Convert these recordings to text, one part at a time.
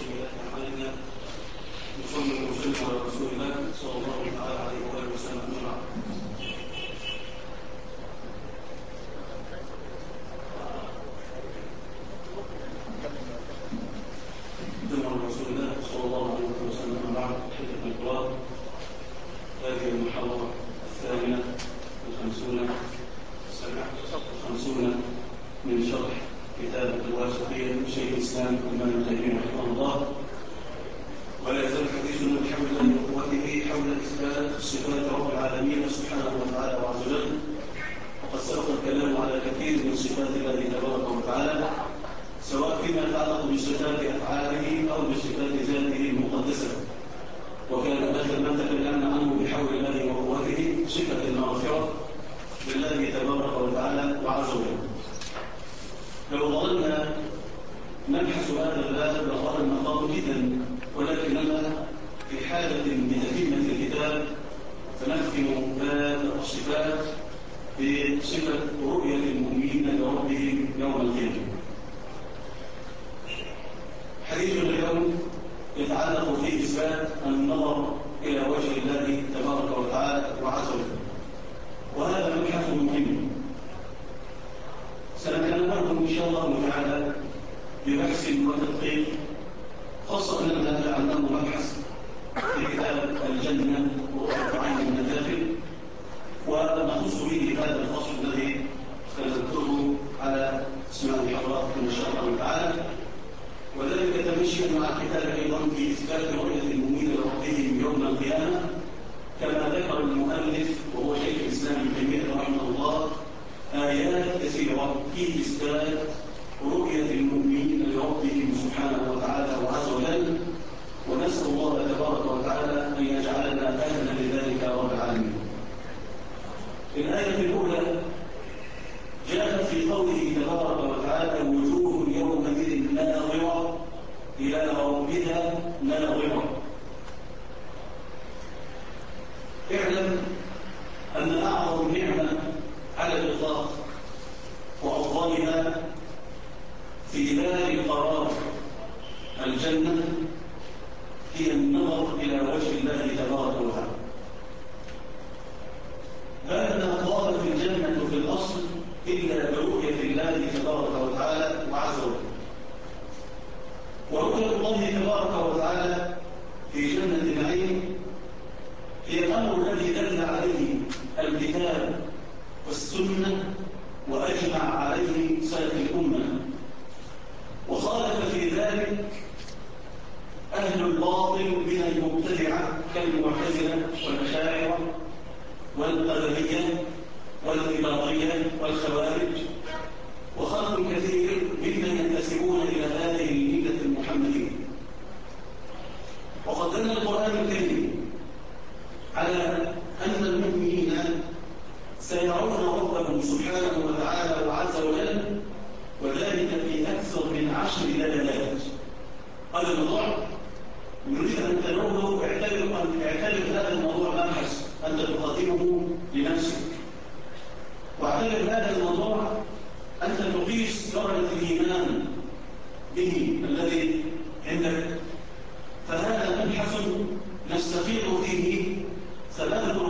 وسيئات أعمالنا نصلي ونسلم على رسول الله صلى الله تعالى عليه وآله وسلم أجمع. ثم رسول الله صلى الله عليه وسلم بعد حدة القرآن هذه المحاضرة الثامنة والخمسون من شرح كتاب الواسطية لشيخ الإسلام ابن تيمية رحمه الله. ولا يزال حديثنا بحول قوته حول إثبات صفات رب العالمين سبحانه وتعالى وعز وجل، وقد سبق الكلام على كثير من صفات الله تبارك وتعالى، سواء فيما يتعلق بصفات أفعاله أو بصفات ذاته المقدسة. وكان آخر ما تكلمنا عنه بحول الله وقوته صفة المغفرة لله تبارك وتعالى وعز وجل. لو ظلنا نبحث هذا الباب لطال المقام جدا، ولكننا في حالة بتتمة الكتاب فنختم باب الصفات بصفة رؤية المؤمنين لربهم يوم القيامة. حديثنا اليوم يتعلق في إثبات النظر إلى وجه الله تبارك وتعالى وعز وجل، وهذا مبحث مهم سنتكلم إن شاء الله تعالى ببحث وتدقيق، خاصة أننا جعلناه مبحث في كتاب الجنة وعين النافل، ونخص به هذا الفصل الذي سنذكره على اسماء حضراتكم إن شاء الله تعالى، وذلك تمشيا مع الكتاب أيضا في إثبات رؤية المؤمنين لربهم يوم القيامة، كما ذكر المؤلف وهو شيخ الإسلام ابن تيمية رحمه الله آيات كثيرة في إثبات رؤية المؤمنين لربهم سبحانه وتعالى وعز وجل، ونسأل الله تبارك وتعالى أن يجعلنا أهلا لذلك يا رب العالمين. الآية الأولى جاءت في قوله تبارك وتعالى وجوه يومئذ ناظرة إلى ربها ناظرة. اعلم أن أعظم نعمة على الإطلاق وأفضلها في دار القرار الجنة هي النظر إلى وجه الله تبارك وتعالى. ما طالت الجنة في الأصل إلا برؤية الله تبارك وتعالى وعز وجل. ورؤية الله تبارك وتعالى في جنة النعيم هي الأمر الذي دل عليه الكتاب والسنة وأجمع عليه سلف الأمة، وخالف في ذلك أهل الباطل من المبتدعة كالمعتزلة والأشاعرة والقدرية والإباضية والخوارج وخلق كثير ممن ينتسبون إلى هذه الملة المحمدية. وقد دل القرآن الكريم على أن المؤمنين سيرون ربهم سبحانه وتعالى وعز وجل، وذلك في أكثر من 10 دلالات. هذا الموضوع يريد أن تنوه اعتبر هذا الموضوع مبحث أنت تقدمه لنفسك، واعتبر هذا الموضوع أنت تقيس درجة الإيمان به الذي عندك. فهذا مبحث نستفيض فيه، سنذكر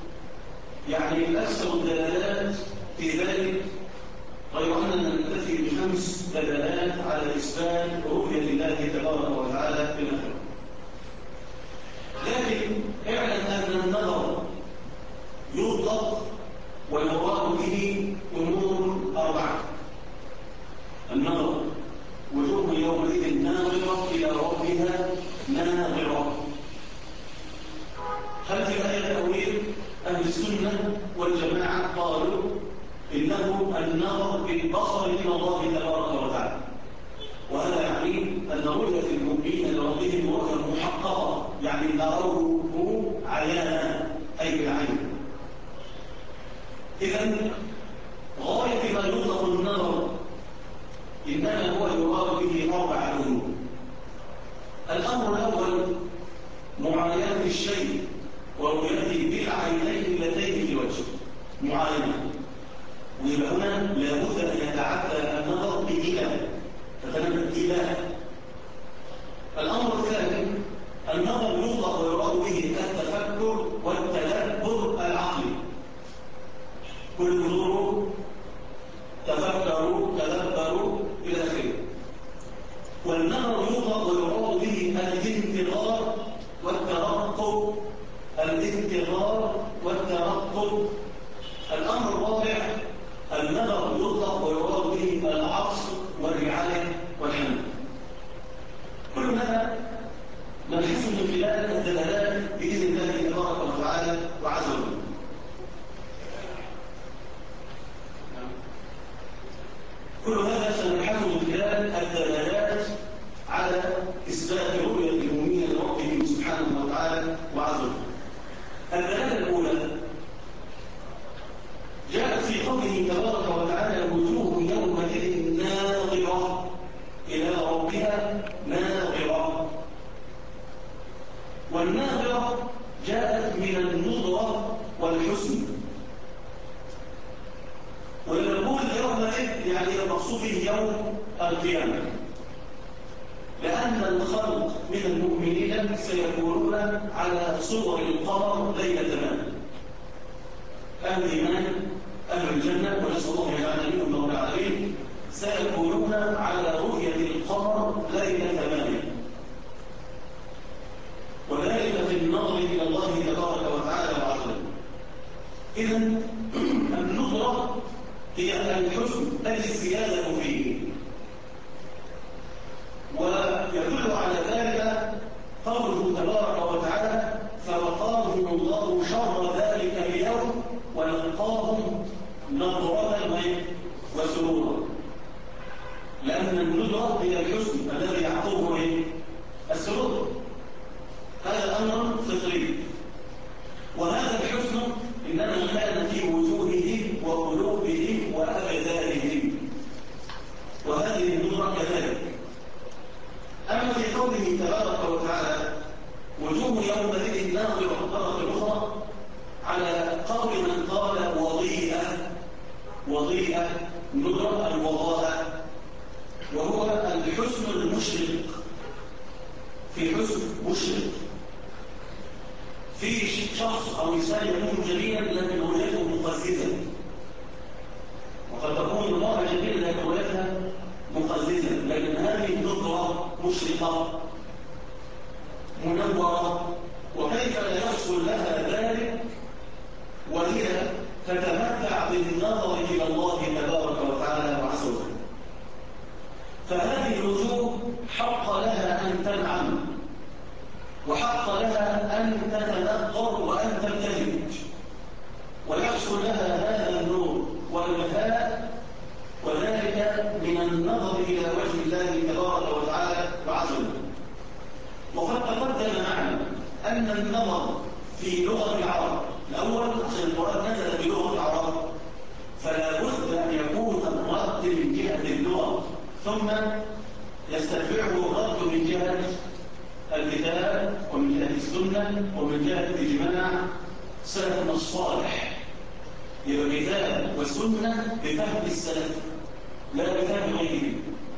أكثر الدلالات في ذلك، غير أننا نكتفي ب5 دلالات على إثبات رؤية الله تبارك وتعالى في الآخرة. لكن اعلم أن النظر يطلق ويراد به أمور 4. النظر وجوه يومئذ ناظرة إلى ربها ناظرة. هل في الآية تأويل؟ أهل السنة والجماعة قالوا إنه النظر بالبصر إلى الله تبارك وتعالى، وهذا يعني أن رؤية المؤمنين لربهم رؤية محققة، يعني نروه عيانا أي بالعين. إذن غاية ما يطلق النظر إنما هو يراد به 4 أمور. الأمر الأول معاينة الشيء ورؤيته بالعينين اللتين في الوجه، معاينة. ويبقى هنا لابد أن يتعدى النظر بإله، فتنبه إله. والنظر يطلق ويراد به الانتظار والترقب. الانتظار والترقب. الأمر الرابع النظر يطلق ويراد به العطف والرعاية والحنان. كل هذا نلحظه من خلال الدلالات بإذن الله تبارك وتعالى وعز وجل. كل هذا سنلحظه من خلال الدلالات على إثبات رؤية المؤمنين لربهم سبحانه وتعالى وعز وجل. الدلالة الأولى جاءت في قوله تبارك وتعالى وجوه يومئذ ناظرة إلى ربها ناظرة. والناظرة جاءت من النظرة والحسن. ولما نقول يومئذ يعني المقصود به يوم القيامة، لأن الخلق من المؤمنين سيكونون على صور القمر ليلة تمام. أهل الإيمان أهل الجنة ونسأل الله يجعلنا منهم رب العالمين سيكونون على رؤية القمر ليلة تمام، وذلك في النظر إلى الله تبارك وتعالى وعز وجل. إذن النظرة هي الحسن الزيادة فيه، ويدل على ذلك قوله تبارك وتعالى فوقاهم الله شر ذلك اليوم ولقاهم نضرة وسرورا. لأن النضرة هي الحسن الذي يعقبه السرور. هذا أمر فطري، وهذا الحسن إنما كان في وجوههم وقلوبهم وأبدانهم، وهذه النضرة كذلك. أما في قوله تبارك وتعالى وجوه يومئذ ناظرة مرة أخرى على قول من قال وضيئة نضرة الوضاء، وهو الحسن المشرق. في حسن مشرق في شخص أو إنسان يكون جميلا لكن رؤيته مقززة، وقد تكون المرأة جميلة لكن رؤيتها مقززة، لكن هذه النضرة مشرقة منورة. وكيف لا يحصل لها ذلك وهي تتمتع بالنظر إلى الله تبارك وتعالى وعز وجل؟ فهذه الوجوه حق لها أن تنعم، وحق لها أن تتنقر وأن تبتهج، ويحصل لها هذا النور والبهاء، وذلك من النظر إلى وجه الله تبارك وتعالى وعز وجل. وقد تقدم معنا أن النظر في لغة العرب الأول، عشان القرآن نزل بلغة العرب فلا بد أن يكون الرد من جهة اللغة ثم يستتبعه الرد من جهة الكتاب ومن جهة السنة ومن جهة إجماع سلفنا الصالح. يبقى الكتاب والسنة بفهم السلف لا بفهم غيره،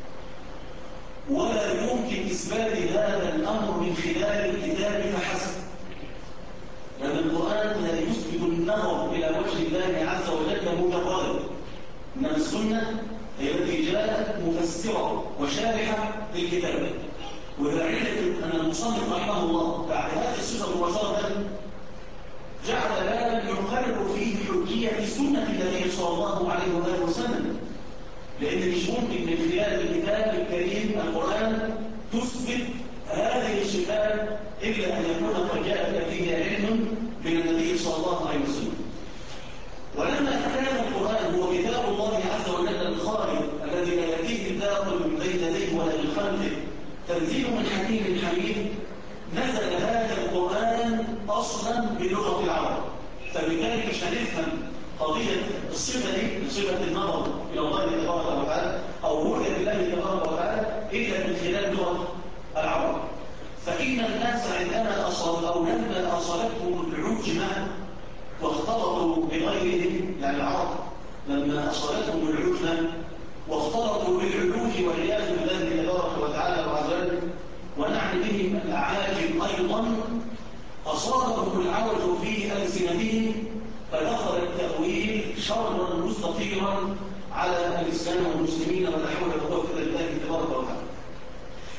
ولا يمكن إثبات هذا الأمر من خلال الكتاب فحسب، لأن القرآن لا يثبت النظر إلى وجه الله عز وجل مجردا، إنما السنة هي التي جاءت مفسرة وشارحة للكتاب. وذلك أن المصنف رحمه الله بعد هذه الصفة مباشرة جعل بابا يقرر فيه حجية سنة النبي صلى الله عليه وآله وسلم، لأن مش ممكن من خلال الكتاب الكريم القرآن تثبت هذه الصفات إلا أن يكون قد جاء فيه علم من النبي صلى الله عليه وسلم. ولما كان القرآن هو كتاب الله عز وجل الخالق الذي لا يأتيه الباطل من بين يديه ولا من خلفه تنزيل من حكيم حميد، نزل هذا القرآن أصلا بلغة العرب، فبالتالي مش هنفهم قضية الصفة دي صفة النظر إلى الله تبارك وتعالى أو رؤية الله تبارك وتعالى إلا من خلال لغة العرب. فإن الناس عندما أصاب أو لما أصابتهم العجمة واختلطوا بغيرهم، يعني العرب لما أصابتهم العجمة واختلطوا بالعلوج والعياذ بالله تبارك وتعالى وعز وجل، ونعني بهم الأعاجم أيضا، أصابهم العوج في ألسنتهم فدخل التأويل شرا مستطيرا على الإسلام والمسلمين، ولا حول ولا قوة إلا بالله تبارك وتعالى.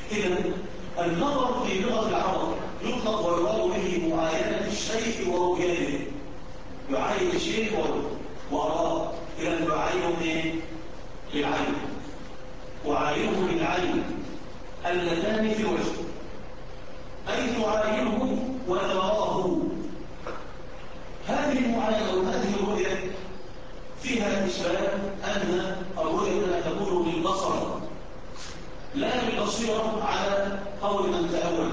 إذا النظر في لغة العرب يطلق ويراد به معاينة الشيء ورؤيته. يعاين الشيء وأراه. إذا يعاينه إيه؟ بالعين. وعاينه بالعين اللتان في الوجه، أي تعاينه وتراه. هذه المعاينة وهذه الرؤية فيها إشباه أن الرؤية تكون بالبصر لا بالبصيرة على قول من تأول.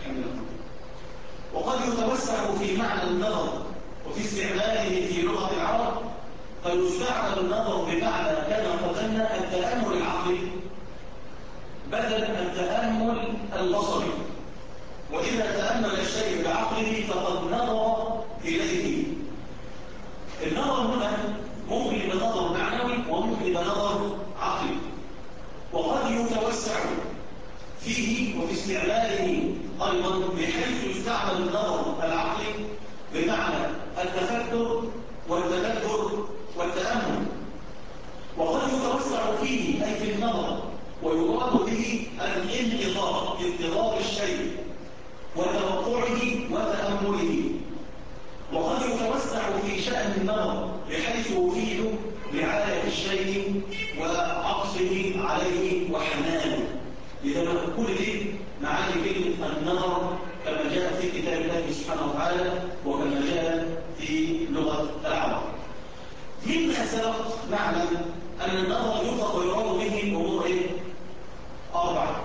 وقد يتوسع في معنى النظر وفي استعماله في لغة العرب، فيستعمل النظر بمعنى كما قدمنا التأمل العقلي بدل التأمل البصري. وإذا تأمل الشيء بعقله فقد نظر إليه. النظر هنا ممكن يبقى نظر معنوي وممكن يبقى نظر عقلي، وقد يتوسع فيه وفي استعماله أيضا بحيث يستعمل النظر العقلي بمعنى التفكر والتدبر والتأمل، وقد يتوسع فيه أي في النظر ويراد به الانتظار، انتظار الشيء وتوقعه وتأمله. وقد يتوسع في شأن النظر بحيث يفيد رعاية الشيء وعطفه عليه وحنانه. لذلك كل دي معاني كلمة النظر كما جاء في كتاب الله سبحانه وتعالى وكما جاء في لغة العرب. مما سبق نعلم أن النظر يطلق ويراد به أمور أربعة.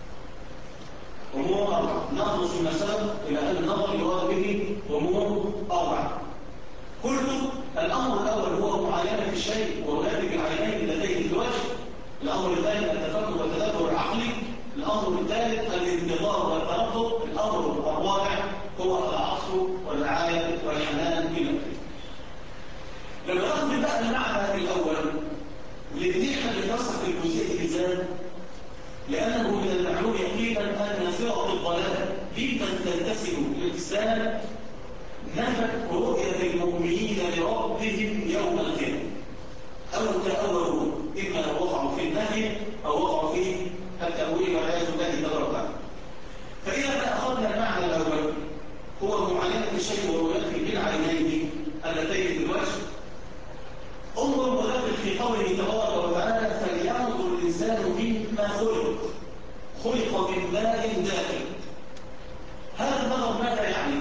أمور أربعة. نخلص من سبق إلى أن النظر يراد به أمور أربعة. قلت الأمر الأول هو معاينة الشيء ورؤيته بالعينين اللتين في الوجه. الأمر الثاني التفكر والتدبر العقلي. الأمر الثالث الانتظار والترقب. الأمر الرابع هو العطف والرعاية والحنان إلى آخره. لما ناخذ بقى المعنى الأول لنحن نفسر في الجزئية بالذات، لأنه من المعلوم يقينا أن فرق الضلال ممن تنتسب للإسلام نفت رؤية المؤمنين لربهم يوم القيامة، أو تأولوا إما وقعوا في النهي أو وقعوا في التأويل والعياذ بالله تبارك وتعالى. فإذا أخذنا المعنى الأول هو معاينة الشيء ورؤيته بالعينين اللتين في الوجه، انظر مدبر في قوله تبارك وتعالى فلينظر الإنسان مما خلق من ماء دافئ. هذا النظر ماذا يعني؟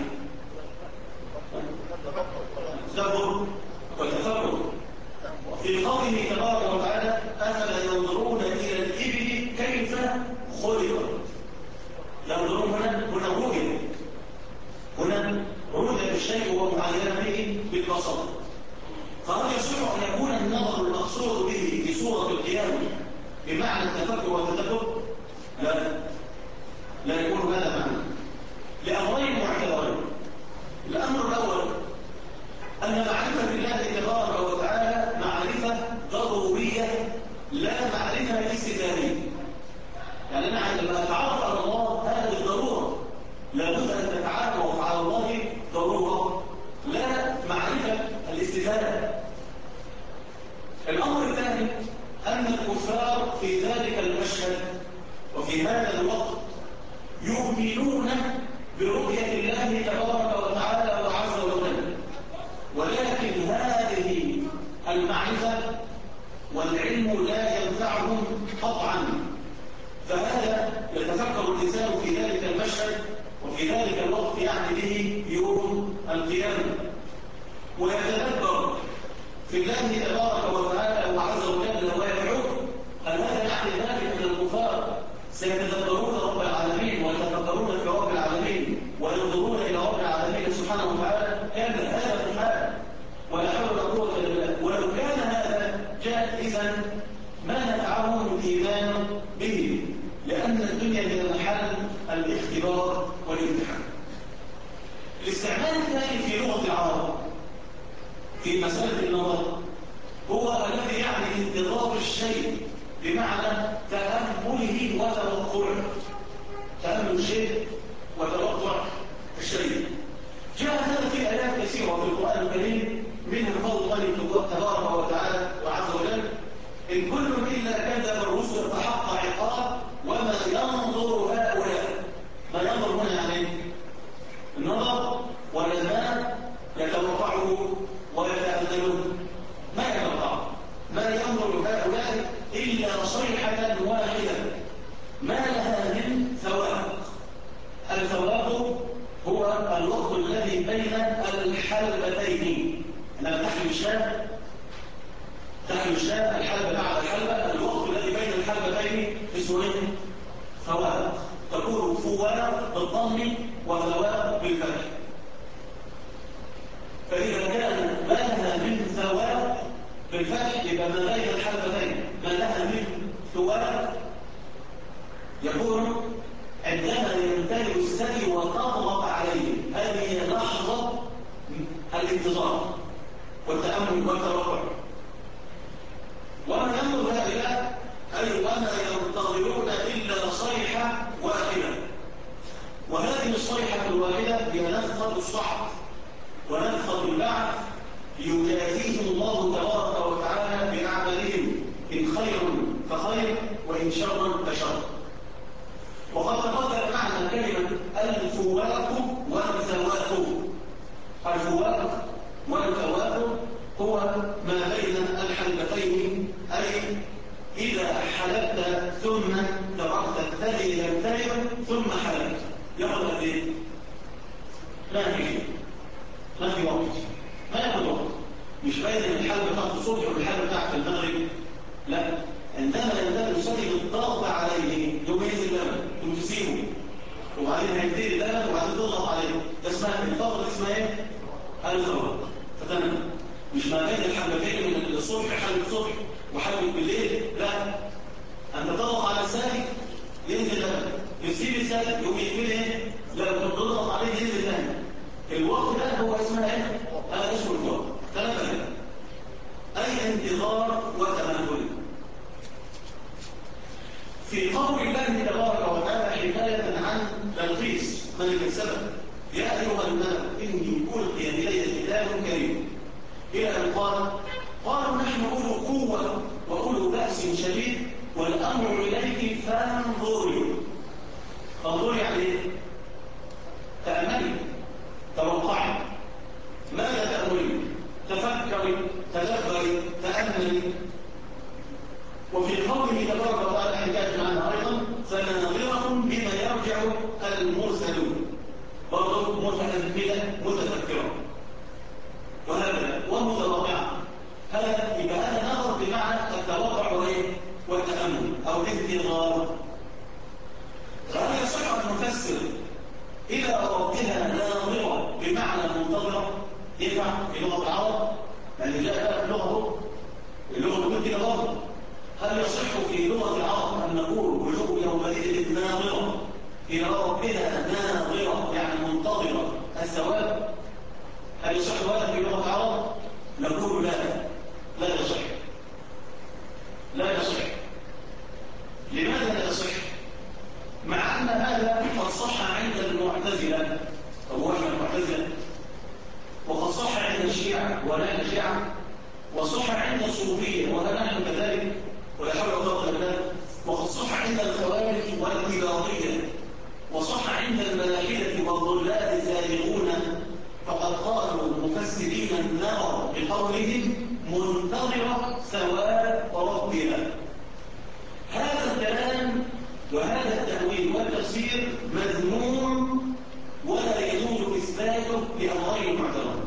تدبر وتفكر. في قوله تبارك وتعالى أفلا ينظرون إلى الإبل كيف خلقت. ينظرون هنا رؤية، هنا رؤية الشيء ومعاينة به بالبصر. فهل يصح أن يكون النظر المقصود به في صورة القيامة بمعنى التفكر والتدبر؟ لا يكون هذا معنى لأمرين معتبرين. الأمر الأول أن معرفة الله تبارك وتعالى معرفة ضرورية لا معرفة استدلالية. يعني أنا عندما أتعرف على الله هذا بالضرورة لابد أن تتعرف على الله ضرورة لا معرفة الاستدلال. الأمر الثاني أن الكفار في ذلك المشهد وفي هذا الوقت يؤمنون برؤية الله تبارك وتعالى وعز وجل، ولكن هذه المعرفة والعلم لا ينفعهم قطعا. فهذا يتفكر الإنسان في ذلك المشهد وفي ذلك الوقت يعني به يوم القيامة، ويتدبر في الله تبارك وتعالى وعز وجل ويدعوه. هل هذا يعني ذلك من الكفار سيتدبرون رب العالمين ويتفكرون في رب العالمين وينظرون إلى رب العالمين سبحانه وتعالى؟ كان هذا في الحال ولا حول ولا قوة إلا بالله. ولو كان هذا جائزا ما نفعهم الإيمان به، لأن الدنيا هي محل الاختبار والامتحان. الاستعمال الثاني في لغة العرب في مسألة النظر هو الذي يعني انتظار الشيء بمعنى تأمله وتوقعه. تأمل الشيء وتوقع الشيء. جاء هذا في آيات كثيرة في القرآن الكريم، منها قول الله تبارك وتعالى وعز وجل إن كل إلا كذب الرسل فحق عقاب وما ينظر هؤلاء. ما ينظر هنا يعني النظر ولا ما يتوقعه ويتأذنه؟ ما يتوقعه. ما ينظر هؤلاء إلا صيحة واحدة ما لها من ثواب. الثواب هو الوقت الذي بين الحلبتين. أنا تحمل الشاة الحلبة بعد الحلبة، الوقت الذي بين الحلبتين اسمه ثواب. تكون فواب بالضم وثواب بالفتح. فإذا كان ما لها من ثواب بالفتح يبقى ما بين الحلبتين ما لها من ثواب، يكون عندما يمتلئ الثدي وتضغط عليه. هذه لحظة الانتظار والتأمل والتوقع. وما ينظر هؤلاء أي وما ينتظرون إلا صيحة واحدة، وهذه الصيحة الواحدة هي نفخة الصحف ونفخة البعث، يجازيهم الله تبارك وتعالى بأعمالهم إن خير فخير وإن شر فشر. وقد تقدم معنى كلمة الفواق والثواب. الفواق والثواب هو ما بين الحلبتين، أي إذا حلبت ثم تركت الثدي يمتلئ ثم حلبت ياخذ قد ايه؟ ما في وقت، ما ياخذ وقت. مش باين ان الحلبة بتاعت الصبح والحلبة بتاعت المغرب، لا، عندما يمتلئ الثدي بالضغط عليه يوم ينزل لبن يوم تسيبه وبعدين هيبتدي اللبن وبعدين تضغط عليه. ده اسمها الفترة اسمها ايه؟ الثواب. فتمام، مش ما بين الحلبتين من الصبح حلب الصبح وحلب بالليل، لا، انت تضغط على الثدي ينزل لبن، يسيب الثدي يوم يقفل ايه؟ لا، تضغط عليه ينزل لبن. الوقت ده هو اسمها ايه؟ هذا اسمه الوقت. ثلاثة اي انتظار وتمهل. في قول الله تبارك وتعالى حكاية عن بلقيس ملك السبع: يا أيها الملك إني ألقي إلي كتاب كريم، إلى أن قالوا نحن أولو قوة وأولو بأس شديد والأمر إليك فانظري. فانظري يعني إيه؟ تأملي، توقعي. ماذا تأملي؟ تفكري، تدبري، تأملي. وفي قوله تبارك وتعالى حكاية عنها أيضا: فناظرة بما يرجع المرسلون. برضه متأملة متفكرة وهذا ومتوقعة. هذا يبقى هذا نظر بمعنى التوقع والتأمل أو الانتظار. فهل يصح أن نفسر إلى ربها ناظرة بمعنى منتظرة؟ ينفع في لغة العرب؟ يعني جاء اللغة تقول كده برضه. هل يصح في لغة العرب أن نقول وجوه يومئذ ناظرة إلى ربها ناظرة يعني منتظرة الثواب؟ هل يصح هذا في لغة العرب؟ نقول لا، لا يصح، لا يصح. لماذا لا يصح؟ مع أن هذا قد صح عند المعتزلة، أو احنا المعتزلة، وقد صح عند الشيعة ونحن الشيعة، وصح عند الصوفية ونحن كذلك ولا حول ولا قوة إلا بالله، وقد صح عند الخوارج والإباضية، وصح عند الملاحدة والضلال الزائغون. فقد قالوا مفسرين النار بقولهم منتظرة ثواب ربها. هذا الكلام وهذا التأويل والتفسير مذموم ولا يجوز إثباته لأمرين معتبرين.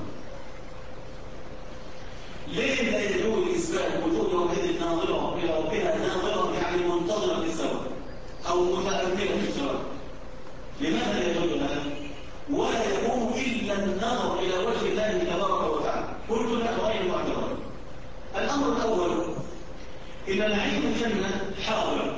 ليه لا يجوز إثبات وجود يومئذ ناظرة إلى ربها ناظرة يعني منتظرة للثواب أو متأملة للثواب؟ لماذا لا يجوز هذا؟ ولا يكون إلا النظر إلى وجه الله تبارك وتعالى. قلت لك غير معتبر. الأمر الأول: إن نعيم الجنة حاضر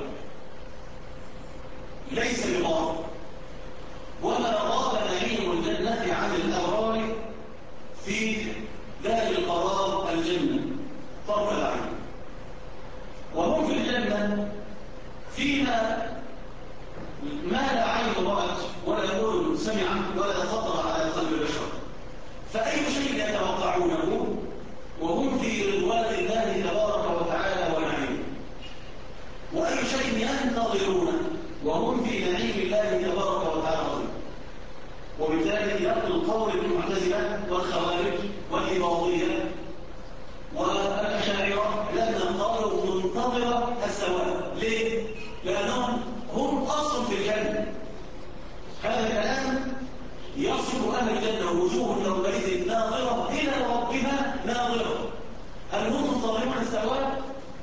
ليس بغار، وما غاب نعيم الجنة عن الأبرار في دار القرار الجنة طرف العين. وهم في الجنة فيما ما لا عين رأت ولا أذن سمعت ولا خطر على قلب بشر. فأي شيء يتوقعونه وهم في رضوان الله تبارك وتعالى ونعيمه؟ وأي شيء ينتظرون وهم في نعيم الله تبارك وتعالى. وبالتالي يأخذ قول المعتزلة والخوارج والإباضية والأشاعرة لأنهم قالوا منتظرة الثواب. ليه؟ لأنهم هم أصل في الجنة. هذا الكلام يصف أهل الجنة وجوه يومئذ ناظرة إلى ربها ناظرة. هل هم منتظرون الثواب؟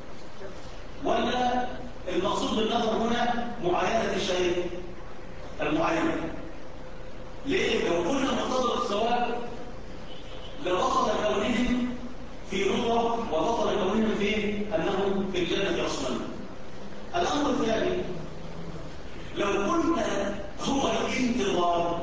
ولا المقصود بالنظر هنا معاينة الشيء المعين؟ ليه؟ لو كنا ننتظر الثواب لبطل كونهم في رضا وبطل كونهم في أنهم في الجنة أصلا. الأمر الثاني، لو كنا هو الانتظار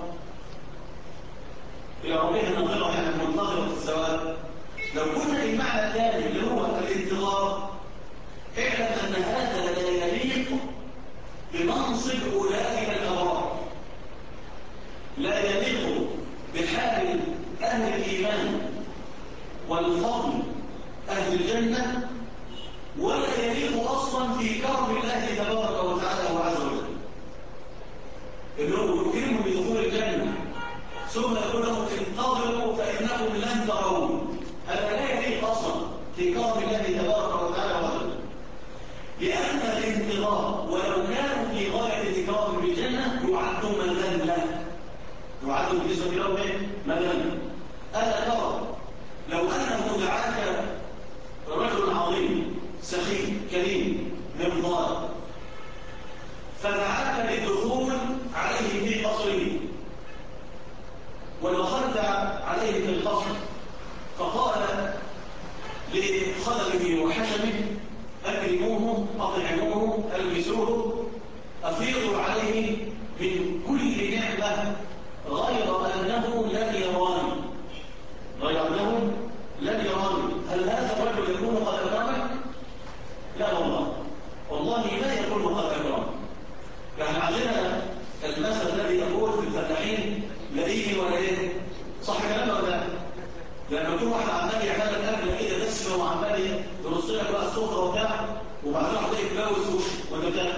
إلى ربنا نظرة يعني منتظرة الثواب، لو كنا المعنى الثاني اللي هو الانتظار، اعلم أن هذا لا يليق بمنصب أولئك الأبرار، لا يليق بحال أهل الإيمان والفضل أهل الجنة، ولا يليق أصلا في كرم الله تبارك وتعالى وعز وجل. إنه يكرمهم بدخول الجنة ثم يقول لهم انتظروا فإنكم لن ترون. هذا لا يليق أصلا في كرم الله تبارك وتعالى وعز وجل، لأن الانتظار ولو كانوا في غاية الإكرام بالجنة يعد مذلة، يعد بالنسبة لهم مذلة. ألا ترى لو أنه دعاك رجل عظيم سخي كريم ممضار فدعاك للدخول عليه في قصره، ودخلت عليه في القصر فقال لخدمه وحشمه أكرموه أطعموه ألبسوه أفيضوا عليه من كل نعمة غير أنه لن يراني، غير أنه لن يراني. هل هذا الرجل يكون قد أكرمك؟ لا والله، والله لا يكون قد أكرمك. يعني عندنا المثل الذي يقول في الفلاحين لاقيني ولا ايه؟ صح كلامه ولا لا؟ لما يكون واحد عمال يعمل لك اكله كده دسمه وعمال يرص لك بقى السفره وبتاع، وبعدين واحد يتجوز وشه وانت بتاع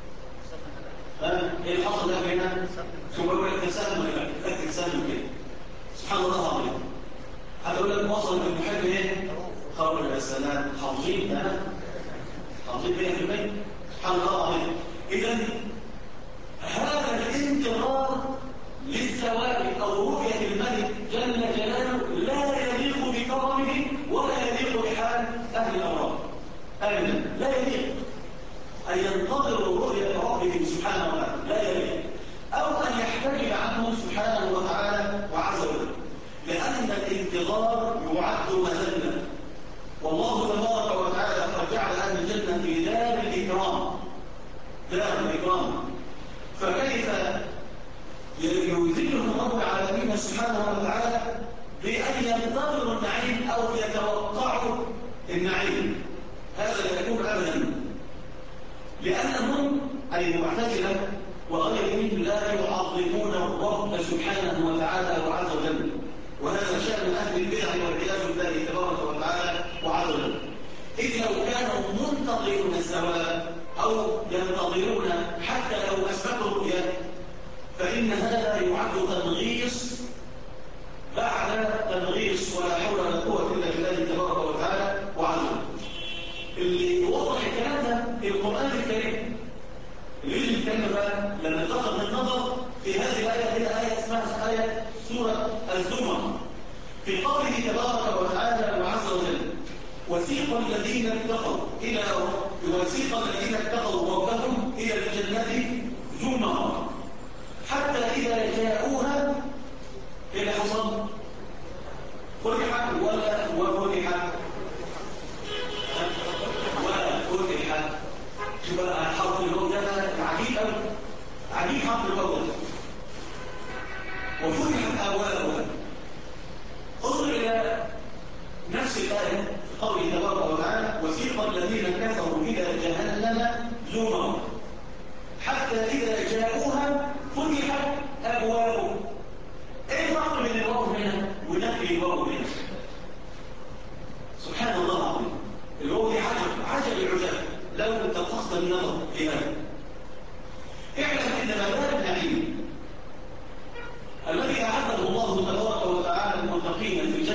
ايه اللي حصل ده هنا؟ ثم يقول لك تسلم كده، تسلم كده. سبحان الله العظيم. هتقول لك وصل المحب ايه؟ قول يا سلام، حافظين ده، حافظين 100%. سبحان الله العظيم. اذا هذا الانتظار للثواب او رؤيه الملك جل جلاله لا يليق بكرمه ولا يليق بحال اهل الامراض ابدا، لا يليق ان ينتظروا رؤيه ربهم سبحانه وتعالى، لا يليق، او ان يحتجب عنه سبحانه وتعالى وعز وجل، لان الانتظار يعد مذله. والله تبارك وتعالى قد جعل اهل الجنه في دار الاكرام، دار الاكرام، فكيف يذلهم رب العالمين سبحانه وتعالى بأن ينتظروا النعيم أو يتوقعوا النعيم؟ هذا لا يكون أبدا، لأنهم أي المعتزلة وغيرهم لا يعظمون الرب سبحانه وتعالى وعز وجل، وهذا شأن أهل البدع والعياذ بالله تبارك وتعالى وعز وجل. إذ لو كانوا منتظرون الثواب أو ينتظرون حتى لو أثبتوا الرؤيا فإن هذا يعد تنغيص بعد تنغيص، ولا حول ولا قوة إلا بالله تبارك وتعالى وعز وجل. اللي يوضح الكلام ده القرآن الكريم، اللي يجي الكلام بقى لما نتخذ النظر في هذه الآية، هي آية اسمها آية سورة الزمر، في قوله تبارك وتعالى وعز وجل: وسيق الذين اتقوا ربهم إلى الجنة زمرا حتى إذا جاءوها إلى حصل فتحت ولا وفتحت وفتحت. شوف بقى حرف الواو ده عجيب قوي، عجيب حرف الواو ده. وفتحت أبوابها. انظر إلى نفس الآية في قوله تبارك وتعالى: وسيق الذين كفروا إلى جهنم زمرا حتى إذا جاءوها فتحت أبوابها. ايه الفرق بين الواو هنا ونفي الواو هنا؟ سبحان الله العظيم. الواو دي عجب العجاب لو اتفقت النظر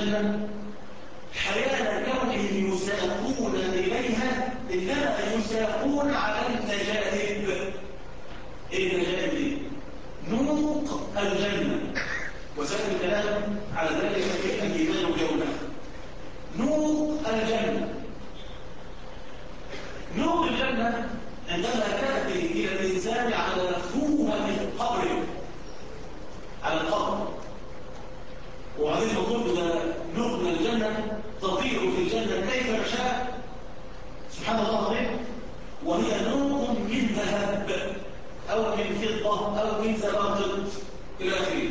الجنة حيال كونهم يساقون إليها إنما يساقون على النجائب. إيه النجائب دي؟ نوق الجنة، وسائل الكلام على ذلك في الإيمان والجنة. نوق الجنة، نوق الجنة عندما تأتي إلى الإنسان على فوهة قبره، على القبر، وبعدين نقول ده نوق من الجنة تطير في الجنة كيف شاء، سبحان الله العظيم، وهي نوق من ذهب أو من فضة أو من زبرجد إلى آخره.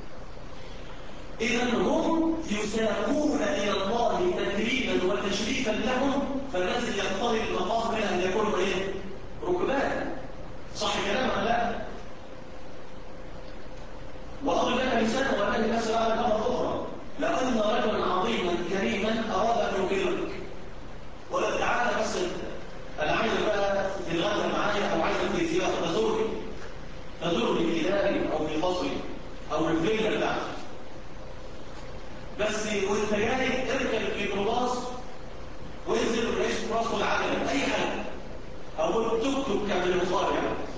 إذا هم يساقون إلى الله تكريما وتشريفا لهم، فالذي يقتضي المقام منها أن يكونوا إيه؟ ركبان. صح كلام ولا لا؟ وأضرب لك مثال وأنا مثل على مرة أخرى. لو أن رجلا عظيما كريما أراد أن يكرمك، ولا تعالى بس أنا عايز بقى تتغدى معايا أو عايز أدي زيارة، تزورني في داري أو في فصلي أو في الفيلا بتاعتي، بس وانت جاي اركب الميكروباص وانزل الرئيس براسه العجله اي حاجه، او التوك توك كان المصارع،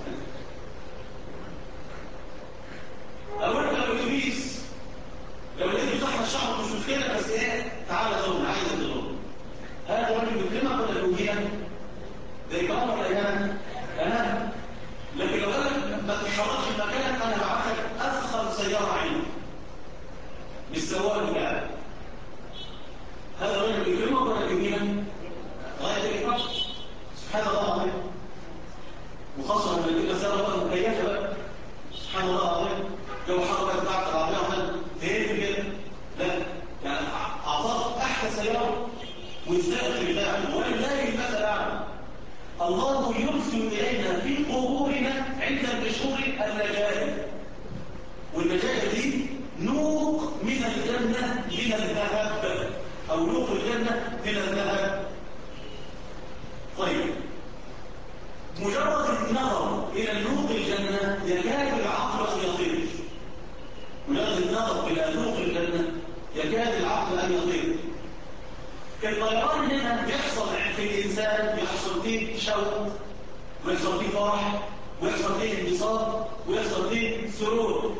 او اركب الاتوبيس لو لقيت زحمه الشعب مش مشكله، بس ايه تعالى زورنا عايز تزورنا. هذا راجل بيكرمك ولا بيوجهك؟ ده اكرام ولا اهانه؟ اهانه. لكن لو قال لك ما تتحركش في مكانك انا هبعتك افخر سياره عندي بالسواق بتاعك، هذا رجل بيكرمك ولا بيوجهك؟ غايه الاكرام، سبحان الله العظيم. وخاصه لما يجيب مساله بقى مكيفه بقى، سبحان الله العظيم، جو حركه بتاعت العربيه عمال تهد كده، لا يعني اعطاك احسن سياره والسائق بتاعه، ولله المثل الاعلى. الله يرسل الينا في قبورنا عند النشور النجائب، والنجائب دي نوق من الجنه من الذهب، او نوق الجنه من الذهب. طيب، مجرد النظر الى نوق الجنه يكاد العقل ان يطير. مجرد النظر الى نوق الجنه يكاد العقل ان يطير. الطيران هنا بيحصل في الانسان، بيحصل فيه شوق، ويحصل فيه فرح، ويحصل فيه انبساط، ويحصل فيه سرور.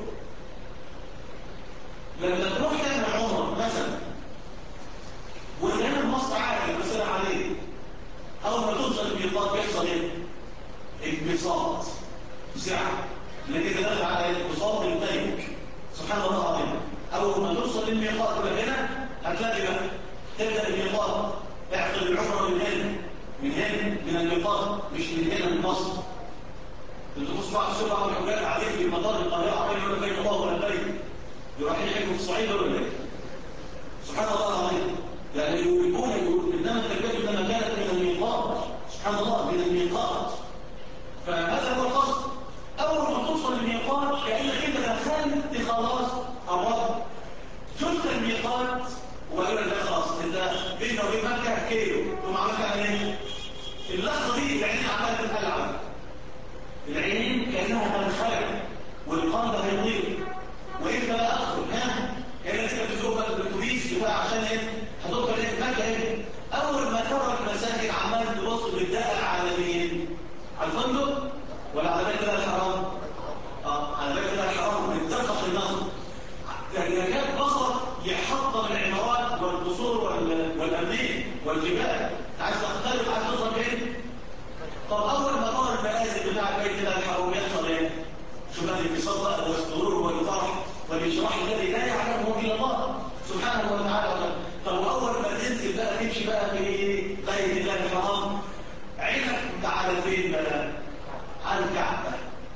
لما تروح تعمل عمره مثلا وتنام مصر عادي مثلا عليه، اول ما توصل الميقات بيحصل ايه؟ انبساط وسعه، لكن دخل على انبساط القلب، سبحان الله العظيم. اول ما توصل للميقات هنا هتلاقي بقى تبدا الميقات، اعقد العمره من هنا، من الميقات، مش من هنا من مصر. تبص بعض السبعه والحجاج عليك في مطار القاهره عمال يقول لك الله ولا بيت، يروح يحكوا في الصعيد ولا ايه؟ سبحان الله العظيم. يعني يقول انما التربيه انما كانت من الميقات، سبحان الله، من الميقات. فهذا هو القصد. اول ما توصل للميقات كانك انت دخلت خلاص قربت، شفت الميقات وقالوا لك خلاص انت بينك وبين مكه كيلو، ثم عملت على ايه؟ اللحظه دي العين عماله تتقلع، العين كانها تنخلع والقلب هيطير. وانت بقى ادخل كانك انت بتزور بقى الاتوبيس بتاع عشان ايه؟ هتدخل ايه مكه ايه؟ اول ما ترى المساجد عمال تبص بالدقه على مين؟ على الفندق ولا على بيت الله الحرام؟ على بيت الله الحرام، ويترقص النظر. يكاد بصر يحطم العمارات والقصور والامنيه والجبال. عايز تختلف، عايز توصل فين؟ طب اول ما ترى المنازل بتاع بيت الله الحرام يحصل ايه؟ شوف هذه الانبساط والسرور والفرح والاشراح الذي لا يعلمه الا الله سبحانه وتعالى. طب واول ما تنزل بقى تمشي بقى في بيت الله الحرام، عينك على فين بقى؟ على الكعبه.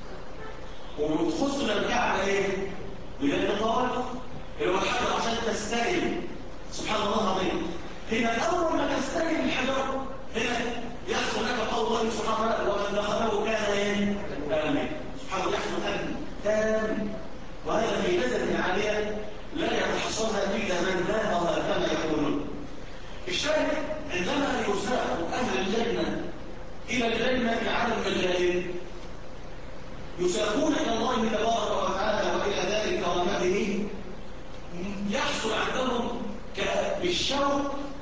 وتخص الكعبه ايه؟ بلاد الطواف، اللي هو الحجر عشان تستلم، سبحان الله العظيم. هنا اول ما تستلم الحجر هنا يحصل لك قول الله سبحانه وتعالى ومن دخله كان ايه؟ امين. سبحان الله، يحصل امن تام، وهذا في نزله عاليه لا يتحصلها الا من ذاقها كما يقولون. الشاهد عندما يساق اهل الجنه الى الجنه على المجانين، يساقون الى الله تبارك وتعالى والى ذلك كرامته، يحصل عندهم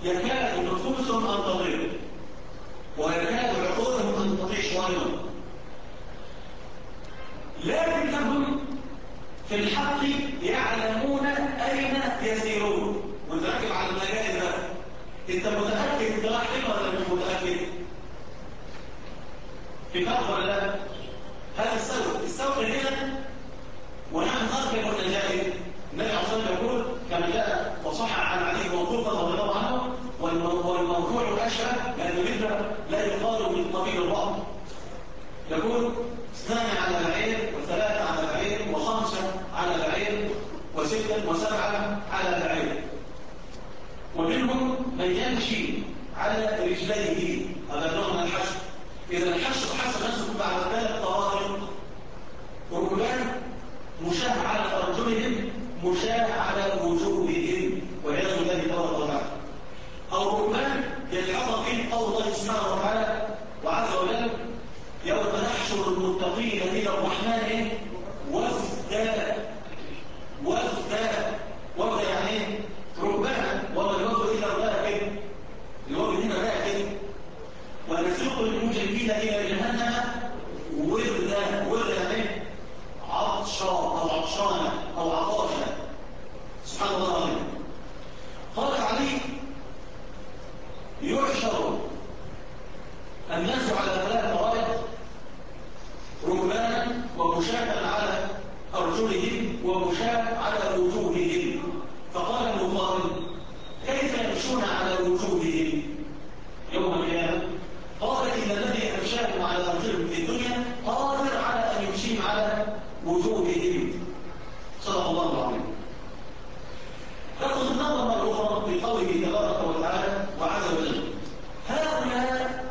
يكاد نفوسهم أن تضيع ويكاد عقولهم أن تطيش أيضا، لكنهم في الحق يعلمون أين يسيرون. وانت راكب على المجال ده، انت متأكد انت رايح فين ولا مش متأكد؟ في فرق ولا لا؟ هذا السوق هنا ونحن نركب النجائب. النبي عليه الصلاة والسلام يقول كما جاء وصح عن علي موقوفا رضي الله عنه، والموضوع أشبه لأن مثل لا يقال من طبيب الرعب. يقول 2 على العين و3 على العين و5 على العين و6 و7 على العين، ومنهم من يمشي على رجليه. هذا نوع من الحشر. إذا الحشر حسب نفسه بعد 3 طوائف: رجلان مشاة على أرجلهم، مشاة على وجوههم والعياذ بالله تبارك وتعالى، أو رجلان يلحظ فيه قول الله سبحانه وتعالى وعز وجل: يوم نحشر المتقين إلى الرحمن وفدا. وفدا يعني ايه؟ ركبانا. وما الوفد إلا الراكب، الوفد هنا راكب. ونسوق المجرمين إلى جهنم وردا يعني عطشا أو عطشانا أو عطاشا. سبحان الله العظيم. قال علي: يحشر الناس على 3 طرائق: ركبانا ومشاة على أرجلهم ومشاة على وجوههم. فقال المقابل: كيف يمشون على وجوههم يوم القيامة؟ قال: إن الذي أمشاهم على أرجلهم في الدنيا قادر على أن يمشيهم على وجوههم. صدق الله العظيم. نأخذ النظر مرة أخرى بقوله تبارك وتعالى وعز وجل: هؤلاء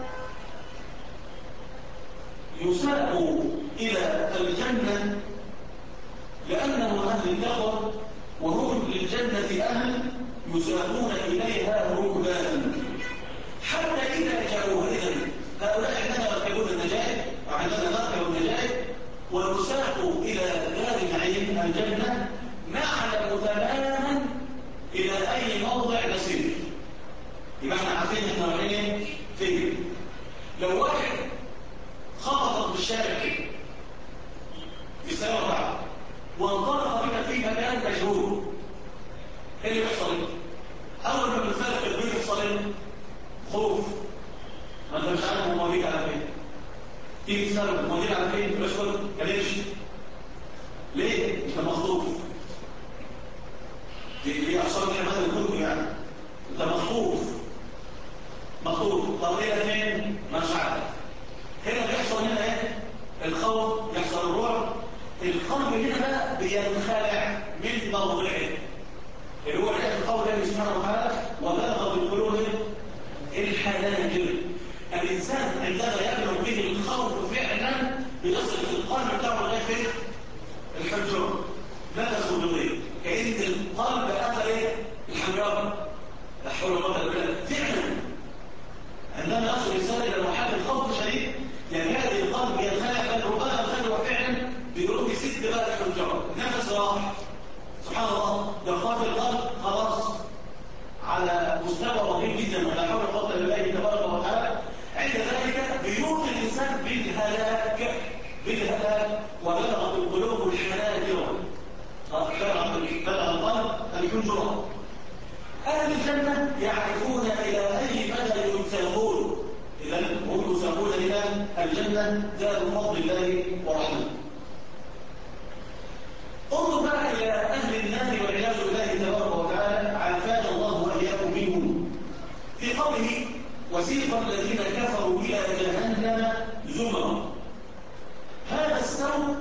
يساقوا إلى الجنة لأنهم أهل التقوى، وهم للجنة أهل، يساقون إليها ركبانا حتى إذا جاءوها. إذن هؤلاء عندنا يركبون النجائب وعندنا نركب النجائب ونساق إلى دار النعيم الجنة، نعلم تماما إلى أي موضع نسير. يبقى احنا عارفين احنا رايحين فين. لو واحد خبطت بالشارع كده في السنة بعد وانطلق بنا في مكان مجهول، ايه اللي بيحصل؟ اول ما بنفرق البيت يحصل ايه؟ خوف. ما انت مش عارف هو موديك على فين. تيجي تسأله موديك على فين؟ يسكت كليش. ليه؟ انت مخطوف. دي احصل لي مثلا كنت يعني انت مخطوف. طب ايه فين؟ مش عارف. هنا بيحصل هنا ايه؟ الخوف، يحصل الرعب. القلب هنا بقى بينخلع من موضعه، اللي هو القول الله سبحانه وتعالى: وبلغ بالقلوب الحناجر. الانسان عندما يبلغ به الخوف فعلا بيصل في القلب بتاعه لغايه فين؟ الحنجره. نفسه بيضيق كأن القلب قتل ايه؟ الحنجره. لا حول ولا قوه الا بالله. فعلا عندما يصل الانسان الى مرحله الخوف شديد يكاد القلب ينخلع، بل ربما الخلوه فعلا بيقولوا يسد بقى الحنجره، نفس راح. سبحان الله. يخاف القلب خلاص على مستوى رهيب جدا، ولا حول ولا قوه الا بالله تبارك وتعالى. عند ذلك بيوقع الانسان بالهلاك. وبلغت القلوب الحناجر. بلغ القلب الحنجره. اهل الجنه يعرفون الى اي مدى يساقون. اذا هم يساقون الى الجنه دار فضل الله ورحمته. انظر بقى الى اهل النار والعياذ بالله تبارك وتعالى، عافانا الله واياكم منهم. في قوله: وسيق الذين كفروا الى جهنم زمرا. هذا السوق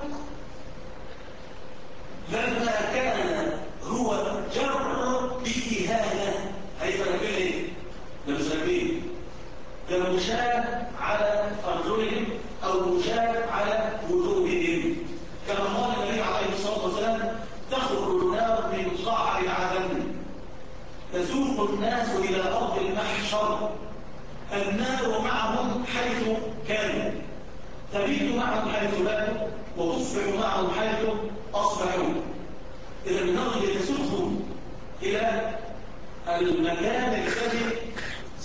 لما كان هو جر بإهانة، هيبقى نقول ايه؟ لمسلمين ده مشاة على أرجلهم أو مشاة على وجوههم، كما قال النبي عليه الصلاة والسلام: تخرج النار من قعر عدن تسوق الناس إلى أرض المحشر، النار معهم حيث كانوا، تبيت معهم حيث باتوا، وتصبح معهم حيث أصبحوا. إذا النار تسوقهم إلى المكان الذي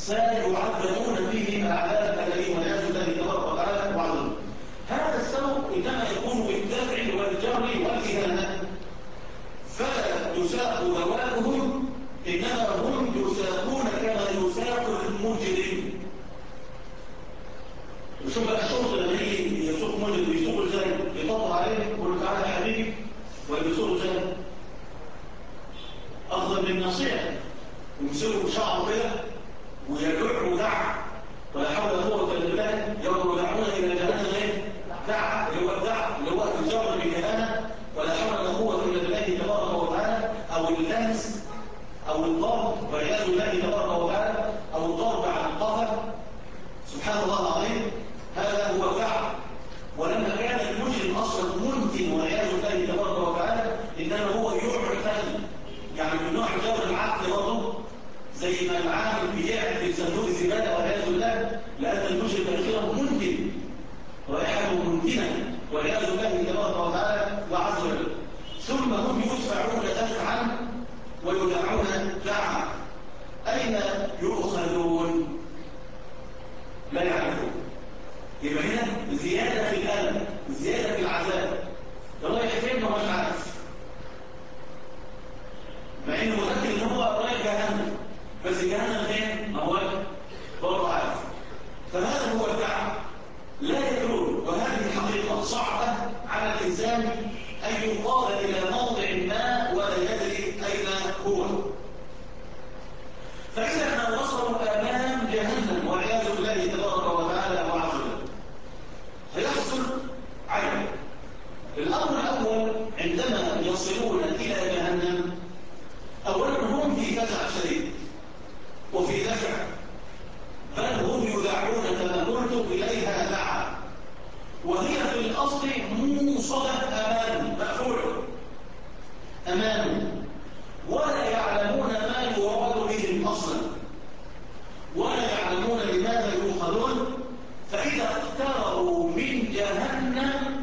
سيعذبون فيه العذاب الذي والعياذ بالله تبارك وتعالى وعظمه. هذا السبب انما يكون بالدفع والجر والاهانه، فلا يساق ذواتهم، انما هم يساقون كما يساق المجرم. شوف بقى الشرطه لما يجي يسوق مجرم بيسوق ازاي؟ يطبق عليه يقول له تعالى يا حبيبي، ولا بيسوق ازاي؟ اخذا بالنصيحه، يمسكوا شعره كده ويدع ودع، ولا حول ولا قوه الا بالله، يوم يدعون الى جهنم ايه؟ دع، اللي هو الدع اللي هو الجر بالكهانه، ولا حول ولا قوه الا بالله تبارك وتعالى، او اللمس او الضرب والعياذ بالله تبارك وتعالى، او الضرب على القفا، سبحان الله العظيم، هذا هو الدع. ولما كان المجرم اصلا منتن والعياذ بالله تبارك وتعالى، انما هو يعتل، يعني من نوع جبر العقل برضه، زي ما العامل بيعمل في صندوق الزباله والعياذ بالله، لان المجرم الاخير منتن رائحته منتنه والعياذ بالله تبارك وتعالى وعز وجل. ثم هم يدفعون دفعا ويدعون دعا. اين يؤخذون؟ لا يعرفون. يبقى هنا زياده في الالم، زياده في العذاب، ده رايح فين ما مش عارف، مع انه متاكد ان هو رايح جهنم، بس جهنم فين؟ ما هو برضه عارف. فهذا هو الدعوه، لا يدرون. وهذه حقيقه صعبه على الانسان ان يقال الى موضع ما ولا يدري اين هو. فاذا ما وصلوا امام جهنم والعياذ بالله تبارك وتعالى وعز وجل، فيحصل عجب. الامر الاول عندما يصلون الى جهنم، اولا هم في فزع شديد وفي دفع، بل هم يدعون كما قلت اليها دعا، وهي في الاصل موصله امام مقفوله امام، ولا يعلمون ما يراد بهم اصلا، ولا يعلمون لماذا يؤخذون. فاذا اقتربوا من جهنم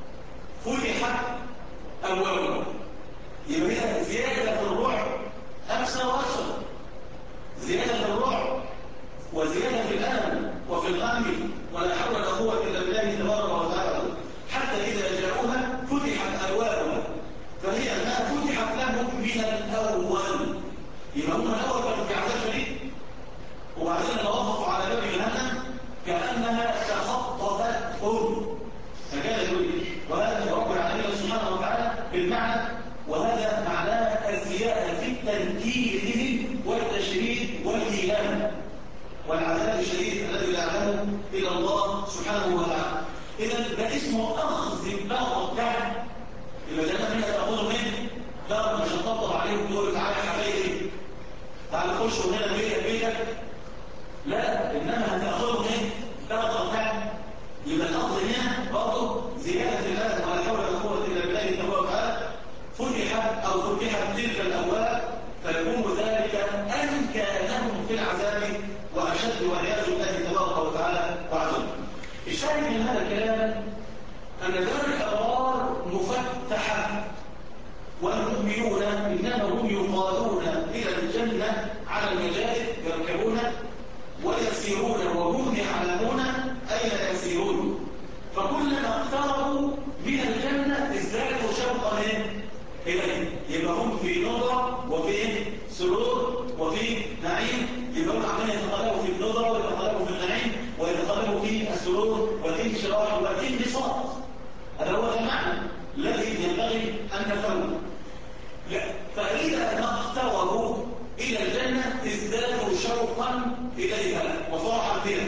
فتحت ابوابها. يبقى زياده في الرعب اكثر واكثر، زياده في الرعب وزياده في الالم وفي الغم، ولا حول ولا قوه الا بالله تبارك وتعالى، حتى اذا جاءوها فتحت ابوابها، فهي ما فتحت لهم من الاول. يبقى هم الاول كانوا في عذاب شديد، وبعدين لما وقفوا على باب جهنم كانها تخطفتهم، فكان يقول وهذا رب العالمين سبحانه وتعالى بالمعنى، وهذا معناه الزياده في التنكيل والتشريد والايلام والعذاب الشديد الذي لا يعلمه الا الله سبحانه وتعالى. اذا ده اسمه اخذ البغتة. يبقى جهنم هنا تاخذه منه بغتة، مش هتطبطب عليه وتقول تعالى يا حبايبي تعالى خش هنا بيتك، لا، انما هتاخذه منه بغتة. يبقى الاخذ هنا برضه زياده في الالم، ولا حول ولا قوه الا بالله تبارك وتعالى. فتحت تلك الابواب، فيكون ذلك انكى لهم في العذاب واشد والعياذ بالله تبارك وتعالى وعزم. الشاهد من هذا الكلام ان دار الابرار مفتحه، والمؤمنون انما هم يقادون الى الجنه على المجالس، يركبون ويسيرون وهم يعلمون اين يسيرون. فكلما اقتربوا من الجنه ازدادوا شوقا اليه. يبقى هم في نظره وفي سرور وفي نعيم، يبقى هم عمالين يتقلبوا في النظره ويتقلبوا في النعيم ويتقلبوا في السرور والانشراح والانبساط. هذا هو المعنى الذي ينبغي ان نفهمه. فاذا ما اقتربوا الى الجنه ازدادوا شوقا اليها وفرحا بها.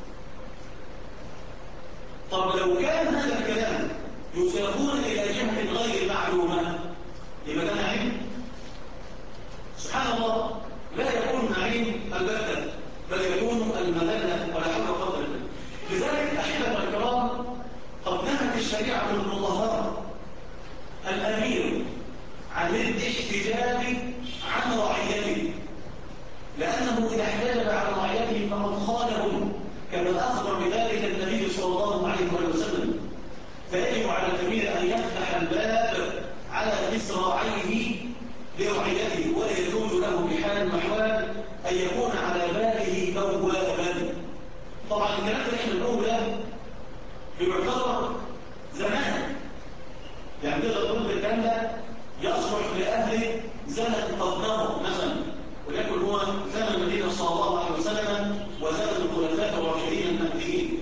طب لو كان هذا الكلام يساقون الى جهه غير معلومه، يبقى ده نعيم؟ سبحان الله، لا يكون نعيم البتة، بل يكون المذله ولا حول ولا قوه الا بالله. لذلك احبه الكرام، قد نهت الشريعه المطهره الامير عن الاحتجاب عن رعيته، لانه اذا احتجب عن رعيته فقد خانهم، كما اخبر بذلك النبي صلى الله عليه وسلم. فيجب على الامير ان يفتح الباب على مصراعيه لرعيته، ولا يجوز له بحال من الاحوال أن يكون على باله بوابا. طبعا الكلام اللي احنا بنقوله ده بيعتبر زمان، يعني تقدر تقول الكلام ده يصلح لأهل زمن قبله مثلا، ولكن هو زمن النبي صلى الله عليه وسلم وزمن الخلفاء الراشدين المهديين.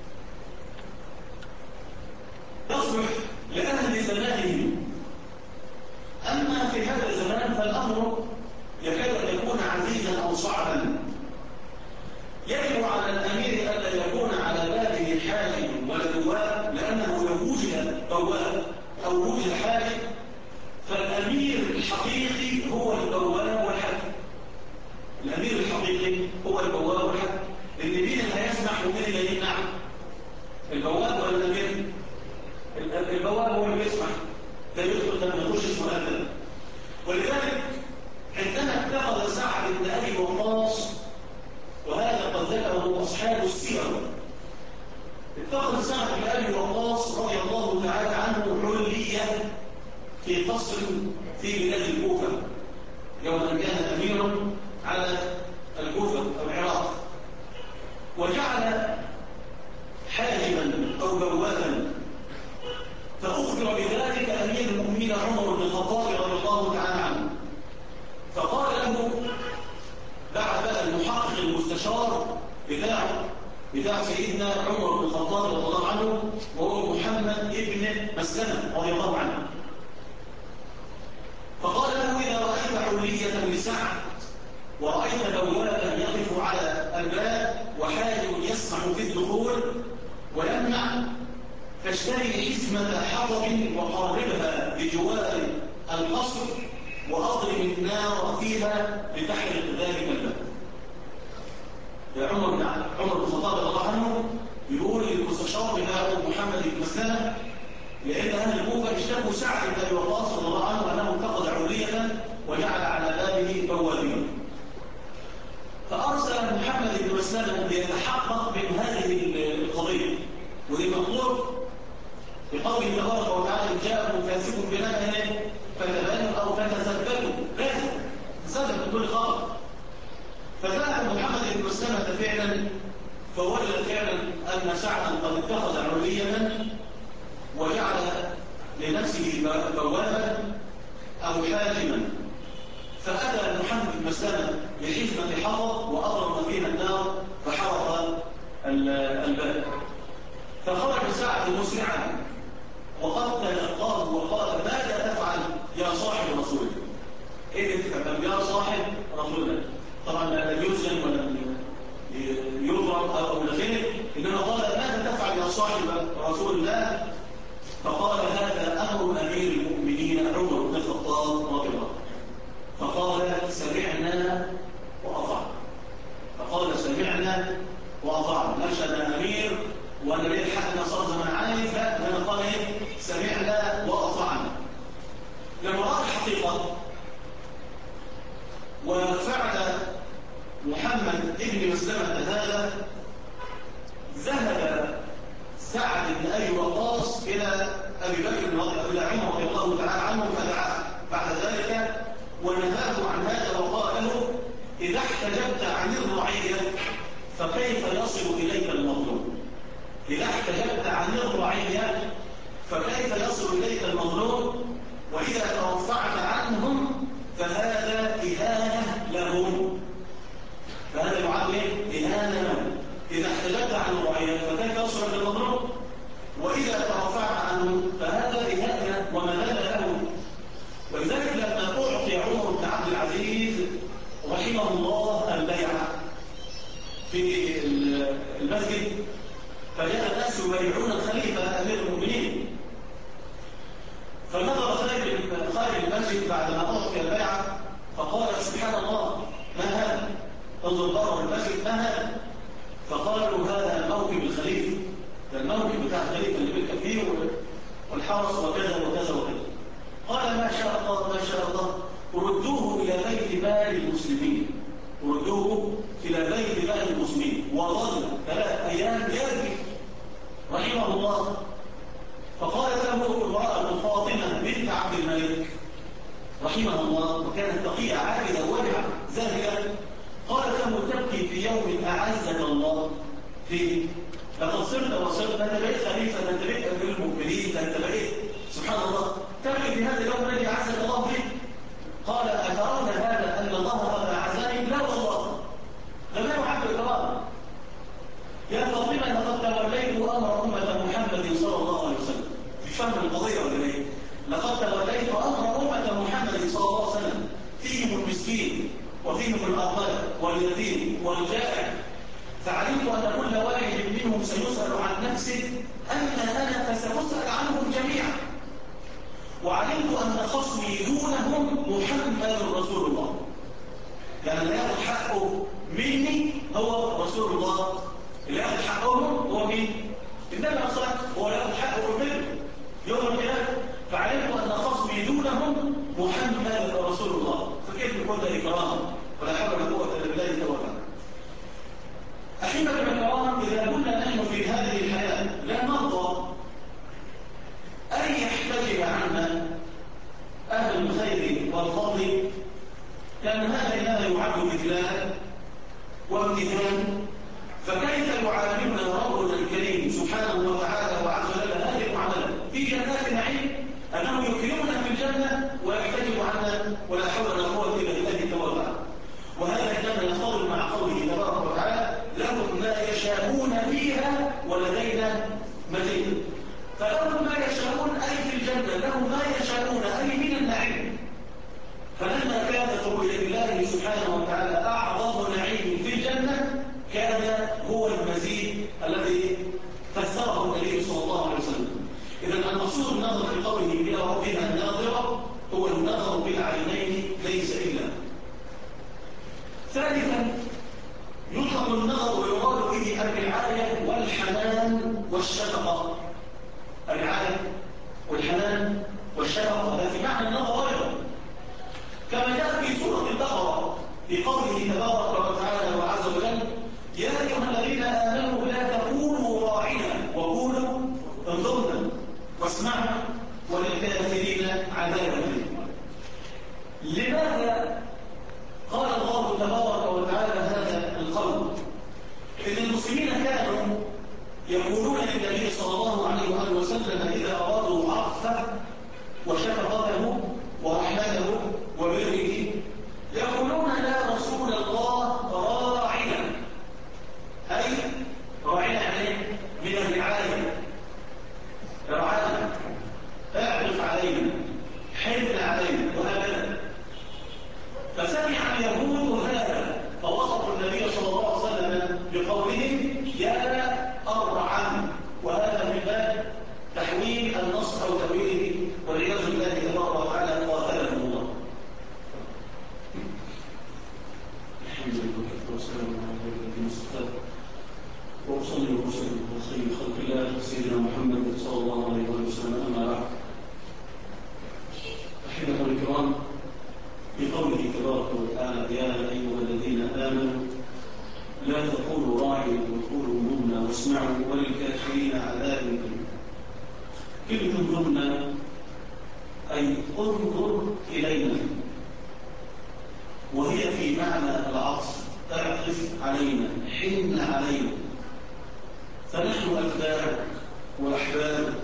يصلح لأهل زمانهم. أما في هذا الزمان فالأمر يكاد أن يكون عزيزا أو صعبا. يجب على الأمير ألا يكون على باله حاكم ولا بواب، لأنه لو وجد بواب أو وجد حاكم فالأمير الحقيقي هو البواب والحاكم. الأمير الحقيقي هو البواب والحاكم، لأن مين اللي هيسمح ومين اللي يمنع؟ البواب ولا الأمير؟ البواب هو اللي يسمح، ده يدخل ده ما يخشش مؤذن. ولذلك عندما اتخذ سعد بن أبي وقاص، وهذا قد ذكره أصحاب السير، اتخذ سعد بن أبي وقاص رضي الله تعالى عنه علية في قصر في بلاد الكوفة يوم أن كان أميرا على الكوفة أو العراق، وجعل حاجبا أو بوابا. فأخبر بذلك أمير المؤمنين عمر بن الخطاب رضي الله تعالى عنه، فقال له بعد بقى المحقق المستشار بتاع سيدنا عمر بن الخطاب رضي الله عنه، وهو محمد ابن مسلمة رضي الله عنه، فقال له إذا رأيت حلية لسعد ورأيت بوابا يقف على الباب وحاجب يسمح في الدخول ويمنع، فاشتري حزمة حطب وقربها بجوار القصر وأضرب النار فيها لتحرق ذلك الباب. يا عمر بن الخطاب رضي الله عنه يقول للمستشار بتاعه محمد بن مسلمة، لأن أهل الكوفة اشتكوا سعد بن أبي وقاص رضي الله عنه أنه اتخذ علية وجعل على بابه بوابين. فأرسل محمد بن مسلمة ليتحقق من هذه القضية، ودي مطلوب بقوله تبارك وتعالى إن جاءكم فاسق بنبأ فتبينوا أو فتثبتوا، لازم تثبت من كل خبر. فذهب محمد بن مسلمة فعلا فوجد فعلا أن سعدا قد اتخذ علية وجعل لنفسه بوابا أو حاجما، فأتى محمد بن مسلمة بحزمة حطب وأضرب فيها النار فحرق الباب. فخرج سعد مسرعا وقد تلقاه وقال ماذا تفعل يا صاحب رسول الله؟ ايه اللي تفعل يا صاحب رسول الله؟ طبعا لا يسجن ولا يضرب او غيره، انما قال ماذا تفعل يا صاحب رسول الله؟ فقال هذا امر امير المؤمنين عمر بن الخطاب رضي الله عنه. فقال سمعنا واطعنا. فقال سمعنا واطعنا، مش انا امير وانا ليه الحق ان صار زمان عايز، لا انا قال ايه سمعنا واطعنا. لما راى الحقيقه وفعل محمد ابن مسلمة هذا، ذهب سعد بن أبي وقاص إلى أبي بكر إلى عمر رضي الله تعالى عنه فدعاه بعد ذلك ونهاه عن هذا وقال له إذا احتجبت عن الرعية فكيف يصل إليك المظلوم؟ إذا احتجبت عن الرعية فكيف يصل إليك المظلوم؟ وإذا ترفعت عنهم فهذا إهانة لهم. فهذا يعد إهانة لهم. إذا احتجبت عن الرعية فكيف يصل إلى المظلوم؟ وإذا ترفعت عنهم فهذا إهانة ومذلة لهم. ولذلك لما أعطي عمر بن عبد العزيز رحمه الله البيعة في المسجد، فجاء الناس يبايعون الخليفة أمير المؤمنين، فنظر خارج المسجد بعد ما أعطي البيعة فقال سبحان الله ما هذا؟ انظر بره المسجد ما هذا؟ فقالوا هذا موكب الخليفة، ده الموكب بتاع الخليفة اللي بيركب فيه والحرس وكذا وكذا وكذا. قال ما شاء الله ما شاء الله، ردوه إلى بيت مال المسلمين، ردوه إلى بيت مال المسلمين. وظل 3 أيام يركب رحمه الله. فقالت له امرأة فاطمة بنت عبد الملك رحمه الله، وكانت تقية عابدة ورعة زاهدة، قال له تبكي في يوم أعزك الله فيه؟ لقد صرت وصرت، أنت بقيت خليفة، أنت بقيت أمير المؤمنين، أنت بقيت سبحان الله تبكي في هذا اليوم الذي أعزك الله فيه. قال أترون هذا أن الله قد أعزني؟ لا والله، لم يكن عبد الكرام. يا فاطمة لقد توليت أمر أمة محمد صلى الله عليه وسلم. في فهم القضية ولا إيه؟ لقد توليت أمر أمة محمد صلى الله عليه وسلم، فيهم المسكين وفيهم الأرملة واليتيم والجائع، فعلمت أن كل واحد منهم سيسأل عن نفسه، أما أنا فسأسأل عنهم جميعا. وعلمت أن خصمي دونهم محمد رسول الله، يعني اللي ياخذ حقه مني هو رسول الله، اللي ياخذ حقهم هو مين؟ النبي أصلا هو اللي ياخذ حقه منه يوم القيامة. فعلمت أن خصمي دونهم محمد رسول الله، فكيف يكون ده إكرام؟ ولا حول ولا قوة إلا بالله توكل. أحبة الكرام، إذا كنا نحن في هذه الحياة لا نرضى أن يحتجب عنا أهل الخير والفضل، لأن هذا إنما يعد إذلالا وامتهان، فكيف يعاملنا ربنا الكريم سبحانه وتعالى وعز وجل هذه المعاملة في جنات النعيم، أنه يكرمنا في الجنة ويحتجب عنا ولا حول ولا قوة إلا بالله توكل. وهذا كما يصطدم مع قوله تبارك وتعالى لهم ما يشاءون فيها ولدينا مزيد. فلهم ما يشاءون أي في الجنة، لهم ما يشاءون أي من النعيم. فلما كانت رؤية الله سبحانه وتعالى أعظم نعيم في الجنة كان هو المزيد الذي فسره النبي صلى الله عليه وسلم. إذا المقصود النظر في قوله إلى ربها الناظرة هو النظر بالعينين ليس إلا. ثالثا يطلق النظر ويراد به الرعاية والحنان والشفقة. الرعاية والحنان والشفقة هذا في معنى النظر أيضا، كما جاء في سورة البقرة في قوله تبارك وتعالى وعز وجل يا أيها الذين آمنوا لا تقولوا راعنا وقولوا انظرنا واسمعوا وللكافرين عذاب أليم. لماذا قال الله تبارك وتعالى هذا القول؟ إن المسلمين كانوا يقولون للنبي صلى الله عليه وآله وسلم إذا أرادوا عطفه وشفقته ورحمته وبره يقولون يا رسول الله راعنا، أي راعنا يعني من الرعاية، رعانا اعرف علينا حمل علينا وهكذا. فسمع اليهود هذا فوصفوا النبي صلى الله عليه وسلم بقولهم يا أرعن، وهذا من باب تحويل النص أو تأويله والعياذ بالله تبارك وتعالى قاتلهم الله. الحمد لله والسلام على الذين اصطفى وأصلي وأسلم على خير خلق الله سيدنا محمد صلى الله عليه وسلم. أما بعد، أحبة الكرام، بقوله تبارك وتعالى يا أيها الذين آمنوا لا تقولوا راعنا وقولوا انظرنا واسمعوا وللكافرين عذاب أليم. كلمة انظرنا أي انظر إلينا، وهي في معنى العطف، اعطف علينا، حن علينا، فنحن أتباعك وأحبابك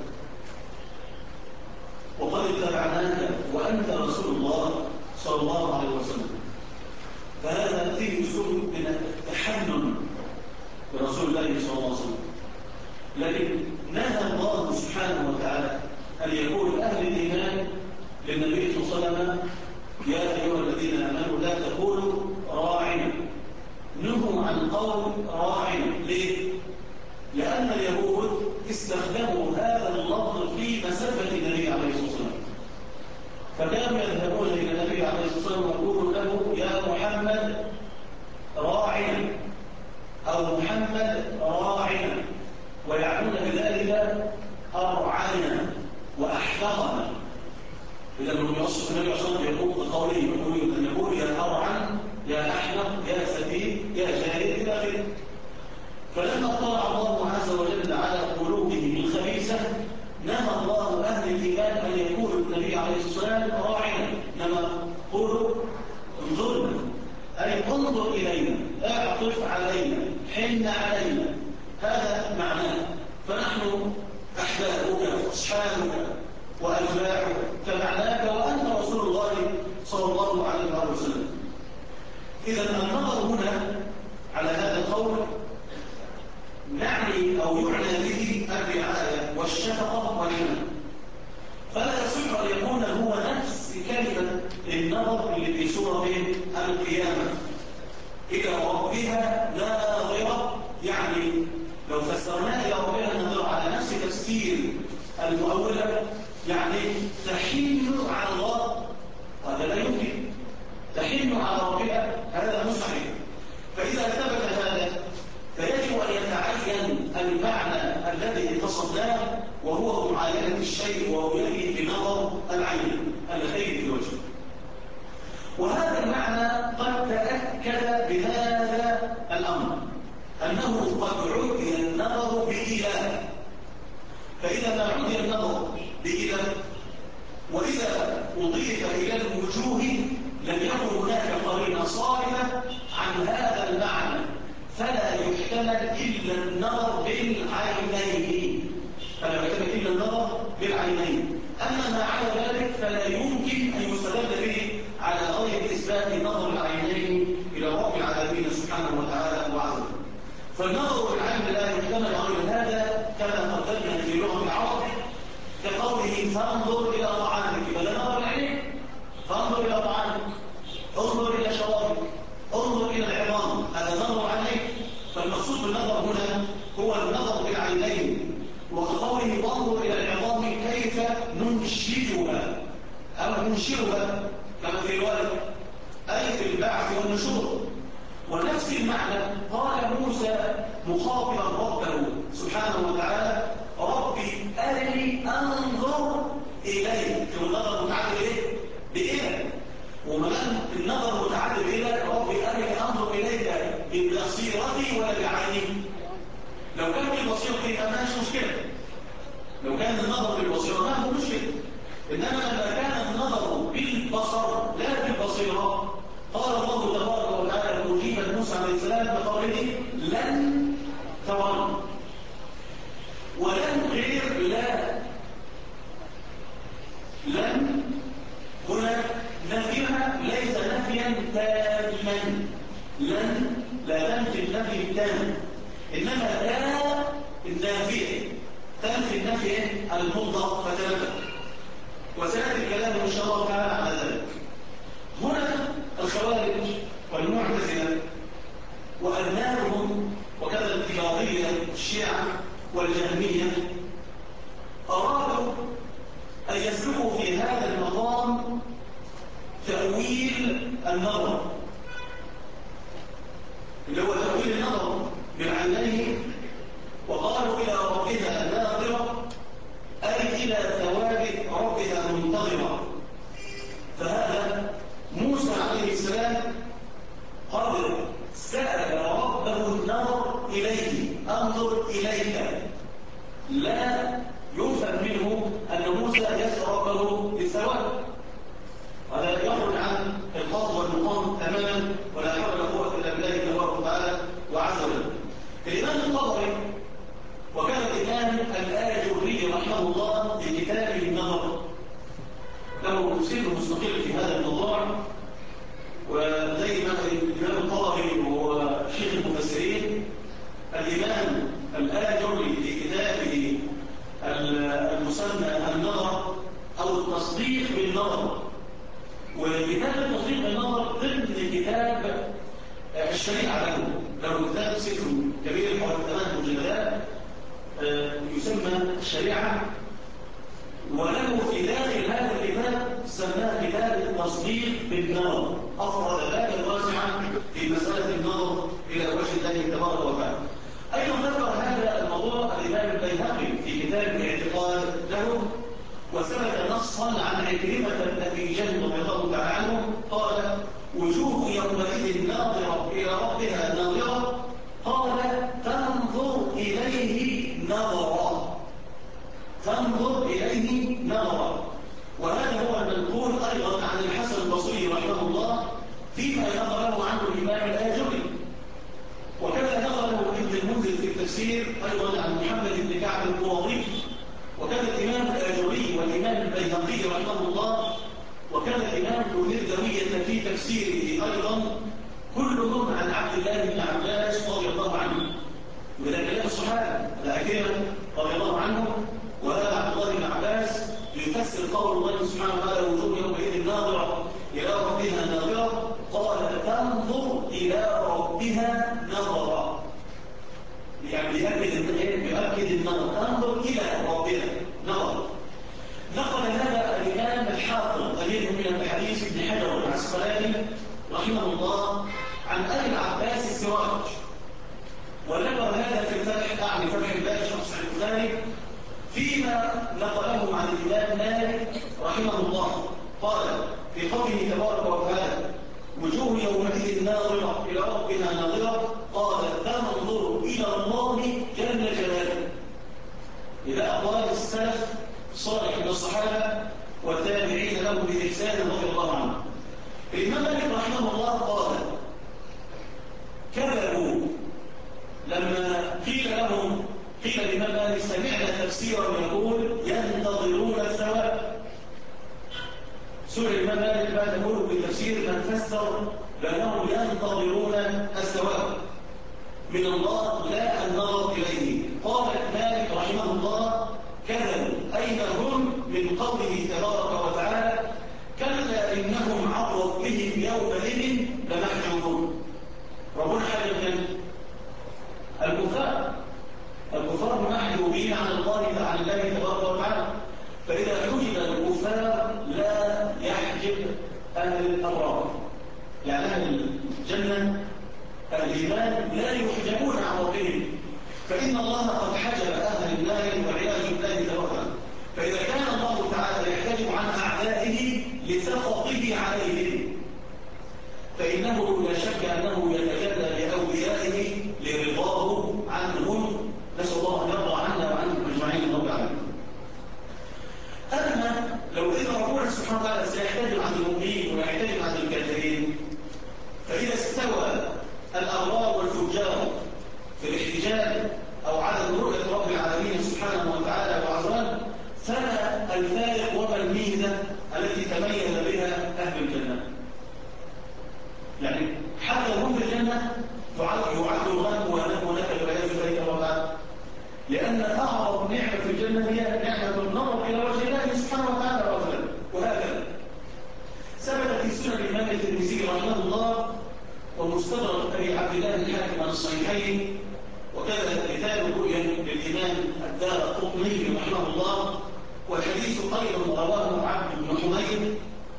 وقد اتبعناك وأنت رسول الله صلى الله عليه وسلم. فهذا فيه أسلوب من التحنن برسول الله صلى الله عليه وسلم. لكن نهى الله سبحانه وتعالى أن يقول أهل الإيمان للنبي صلى الله عليه وسلم يا أيها الذين آمنوا لا تقولوا راعنا. نهوا عن قول راعنا. ليه؟ لأن اليهود استخدموا هذا اللفظ في مسبة النبي عليه الصلاة والسلام، فكانوا يذهبون إلى النبي عليه الصلاة والسلام ويقولون له يا محمد راعنا أو محمد راعنا، ويعنون بذلك أرعانا وأحفظنا. إذا لم يوصف النبي صلى الله عليه وسلم يقول بقوله يقول يا أرعن يا أحفظ يا سفيه يا جاهد إلى آخره. فلما اطلع الله عز وجل على قلوبهم الخبيثة نهى الله أهل الإيمان أن يقول النبي عليه الصلاة والسلام راعنا، إنما قولوا انظرنا، أي انظر إلينا، اعطف علينا، حن علينا، هذا معناه. فنحن أحبابك أصحابك وأتباعك كمعناك، وأنت رسول الله صلى الله عليه وسلم. إذا النظر هنا على هذا القول نعني أو يعنى به الرعاية والشفقة والحنان، فلا يصح أن يكون هو نفس كلمة النظر اللي في سورة القيامة إلى ربها ناظرة. يعني لو فسرناها إلى ربها ناظرة على نفس تفسير المؤولة، يعني تحن على الله، هذا لا يمكن. تحن على ربها هذا مستحيل. فإذا ثبت هذا فيجب أن يتعين المعنى الذي قصدناه، وهو معاينة الشيء ورؤيته بنظر العين الخير في الوجه. وهذا المعنى قد تأكد بهذا الأمر، أنه قد عُدي النظر بإله. فإذا ما عُدي النظر بإله وإذا أضيف إلى الوجوه لم يكن هناك قرينة صارفة عن هذا المعنى، فلا يحتمل إلا النظر بالعينين. أما ما على ذلك فلا يمكن أن يستدل به على غير إثبات نظر العينين إلى رب العالمين سبحانه وتعالى وعلا. فالنظر بالعين لا يحتمل غير هذا، كما قدمنا في لغة العرب كقوله فانظر إلى طعامك، فلا نظر العين، فانظر إلى طعامك، انظر إلى شرابك، انظر إلى العظام، هذا نظر عليك. فالمقصود بالنظر هنا هو النظر بالعينين، وقوله وانظر إلى العظام كيف ننشئها أو ننشئها كما في الوالد، أي في البعث والنشور. ونفس المعنى قال موسى مخاطبا ربه سبحانه وتعالى ربي أرني أنظر إليك. النظر متعدد بإله، وما دام النظر متعدد بإله ربي أرني أنظر إليك ببصيرتي ولا بعيني. لو كان بالبصيرة يبقى ماش مشكلة، لو كان النظر بالبصيرة ما هو مشكلة. إنما لما كان النظر بالبصر لا بالبصيرة، قال الله تبارك وتعالى مجيبا موسى عليه السلام بقوله لن تراني. ولن غير لا، لن هنا نفيها ليس نفيا تاما، لن لا تنفي النفي التام، إنما لا النافية تنفي النفي المطلق فتنفى، وسيأتي الكلام إن شاء الله تعالى على ذلك. هنا الخوارج والمعتزلة وأبنائهم وكذا الاتباعية الشيعة والجهمية أرادوا أن يسلكوا في هذا المقام تأويل النظر، اللي هو تأويل النظر بالعينين، وقالوا إلى ربها ناظرة أي إلى ثواب ربها منتظرة. فهذا موسى عليه السلام قد سأل ربه النظر إليه، أنظر إليك، لا يفهم منه أن موسى يسأل ربه للثواب، هذا يخرج عن الخاص والمقام تماما، ولا حول ولا قوة إلا بالله تبارك وتعالى وعز وجل. الإمام الطبري وكان الإمام الآجري رحمه الله في كتابه النظر له تفسير مستقل في هذا الموضوع، وزي ما الإمام الطبري وهو شيخ المفسرين، الإمام الآجري في كتابه المسمى النظر أو التصديق بالنظر. وكتاب التصديق بالنظر ضمن كتاب الشريعة له كتاب سفر كبير حوالي 8 مجلدات يسمى الشريعة، وله في داخل هذا الكتاب سماه كتاب التصديق بالنظر، أفرد بابا واسعا في مسألة النظر إلى وجه الله تبارك وتعالى. أيضا ذكر هذا الموضوع الإمام البيهقي في كتاب الاعتقاد له، وثبت نصا عن عكرمة بن أبي جهل رضي الله تعالى عنه قال وجوه يومئذ ناظرة إلى ربها ناظرة، قال تنظر إليه نظرا، تنظر إليه نظرا. وهذا هو المنقول أيضا عن الحسن البصري رحمه الله فيما نقله عنه الإمام التفسير أيضا عن محمد بن كعب القرظي، وكان الإمام الآجري والإمام البيهقي رحمه الله، وكان الإمام ابن مردوية في تفسيره أيضا، كلهم عن عبد الله بن عباس رضي الله عنه. وإذا كلام الصحابة الأكابر رضي الله عنهم، وهذا عبد الله بن عباس يفسر قول الله سبحانه وتعالى: وجوه يومئذ ناظرة إلى ربها ناظرة، قال: تنظر إلى ربها نظرا. يعني يؤكد النظر، تنظر إلى ربها نظر. نقل هذا الإمام الحافظ أمير من الحديث ابن حجر العسقلاني رحمه الله عن أبي العباس السراج، وذكر هذا في الفتح، أعني فتح الباري شرح صحيح البخاري، فيما نقله عن الإمام مالك رحمه الله، قال في قوله تبارك وتعالى: وجوه يومئذ ناظرة إلى ربها ناظرة، قال: تنظر إلى الله جل جلاله. إلى أقوال السلف الصالح من الصحابة والتابعين لهم بإحسان رضي الله عنهم. الإمام مالك رحمه الله قال: كذبوا لما قيل الإمام مالك: سمعنا تفسيرا يقول ينتظرون الثواب. سئل الإمام مالك بعد ملك بتفسير من فسر بأنهم ينتظرون الثواب من الله لا النظر إليه. قال مالك رحمه الله: كذبوا أين هم من قوله تبارك وتعالى: كلا إنهم عن ربهم يومئذ لمحجوبون. ربنا حاجة الكفار محجوبين عن الله تبارك وتعالى، فإذا حجب الكفار لا يحجب أهل الأبرار، يعني أهل الجنة أهل الإيمان لا يحجبون عن ربهم، فإن الله قد حجب أهل النار والعياذ بالله تبارك. فإذا كان الله تعالى يحتجب عن أعدائه لسخطه عليهم، فإنه لا شك أنه يتجلى بأوليائه لرضاه عنهم. نسأل الله أن يرضى عنا وعنكم أجمعين رب العالمين. أما لو إذا ربنا سبحانه وتعالى سيحتجب عن المؤمنين ويحتجب عن الكافرين، فإذا استوى الأبرار والفجار في الاحتجاب أو عدم رؤية رب العالمين سبحانه وتعالى وعزوجل، فما الفارق وما الميزة التي تميز بها أهل الجنة؟ يعني حتى هم في الجنة يعد الغم ونكد والعياذ بالله تبارك، لأن أعظم نعمة في الجنة هي نعمة النظر إلى وجه الله سبحانه وتعالى وعزوجل. وهكذا ثبت في سنن الإمام الترمذي رحمه الله ومستدرك أبي عبد الله الحاكم عن الصحيحين، وكذا كتاب الرؤيا للإمام الدارقطني رحمه الله، والحديث أيضا رواه عبد بن حميد،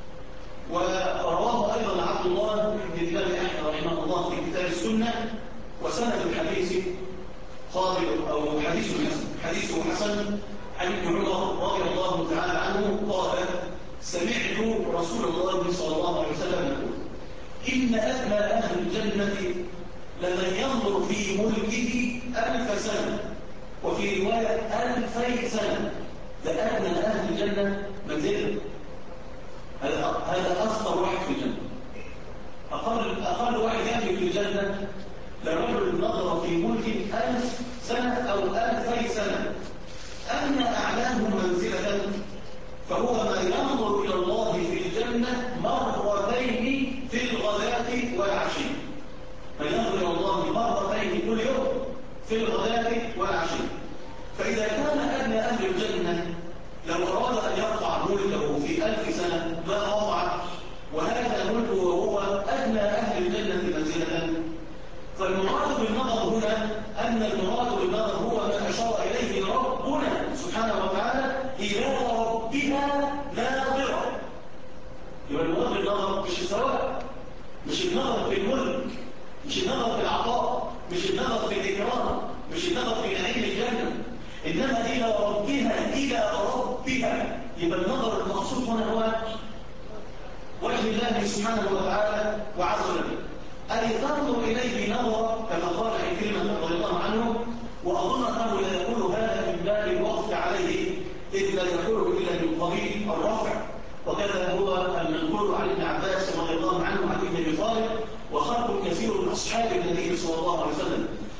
ورواه أيضا عبد الله بن الإمام أحمد رحمه الله في كتاب السنة، وسند الحديث قابل أو حديثه حسن عن ابن عمر رضي الله تعالى عنه قال: سمعت رسول الله صلى الله عليه وسلم يقول: إن أدنى أهل الجنة لمن ينظر في ملكه 1000 سنة، وفي رواية 2000 سنة. ده أدنى أهل الجنة منزلا، هذا أصغر واحد في الجنة. أقل واحد يأتي في الجنة لرجل نظر في ملك 1000 سنة أو 2000 سنة. أما أعلاهم منزلة فهو ما ينظر إلى الله في الجنة مرتين في الغداة والعشي. من ينظر إلى الله مرتين كل يوم في الغداة والعشي. فإذا كان أدنى أهل الجنة لو أراد أن يرفع ملكه في 1000 سنة ما رفع، وهذا ملكه وهو أدنى أهل الجنة منزلة، فالمراد بالنظر هنا أن المراد بالنظر هو ما أشار إليه ربنا سبحانه وتعالى: إلى ربها ناظرة. يبقى المراد بالنظر مش الثواب، مش النظر في الملك، مش النظر في العطاء، مش النظر في الإكرام، مش النظر في نعيم الجنة، إنما إلى ربها، إلى ربها. يبقى النظر المقصود هنا هو وجه الله سبحانه وتعالى وعز وجل، أي تنظر إليه نظرة كما قال عكرمة رضي الله عنه. وأظن أنه لا يقول هذا من باب الوقف عليه، إذ لا يقول إلا من قبيل الرفع، وكذا هو المنقول عن ابن عباس رضي الله عنه عن ابن أبي طالب وخلق كثير من أصحاب النبي صلى الله عليه وسلم،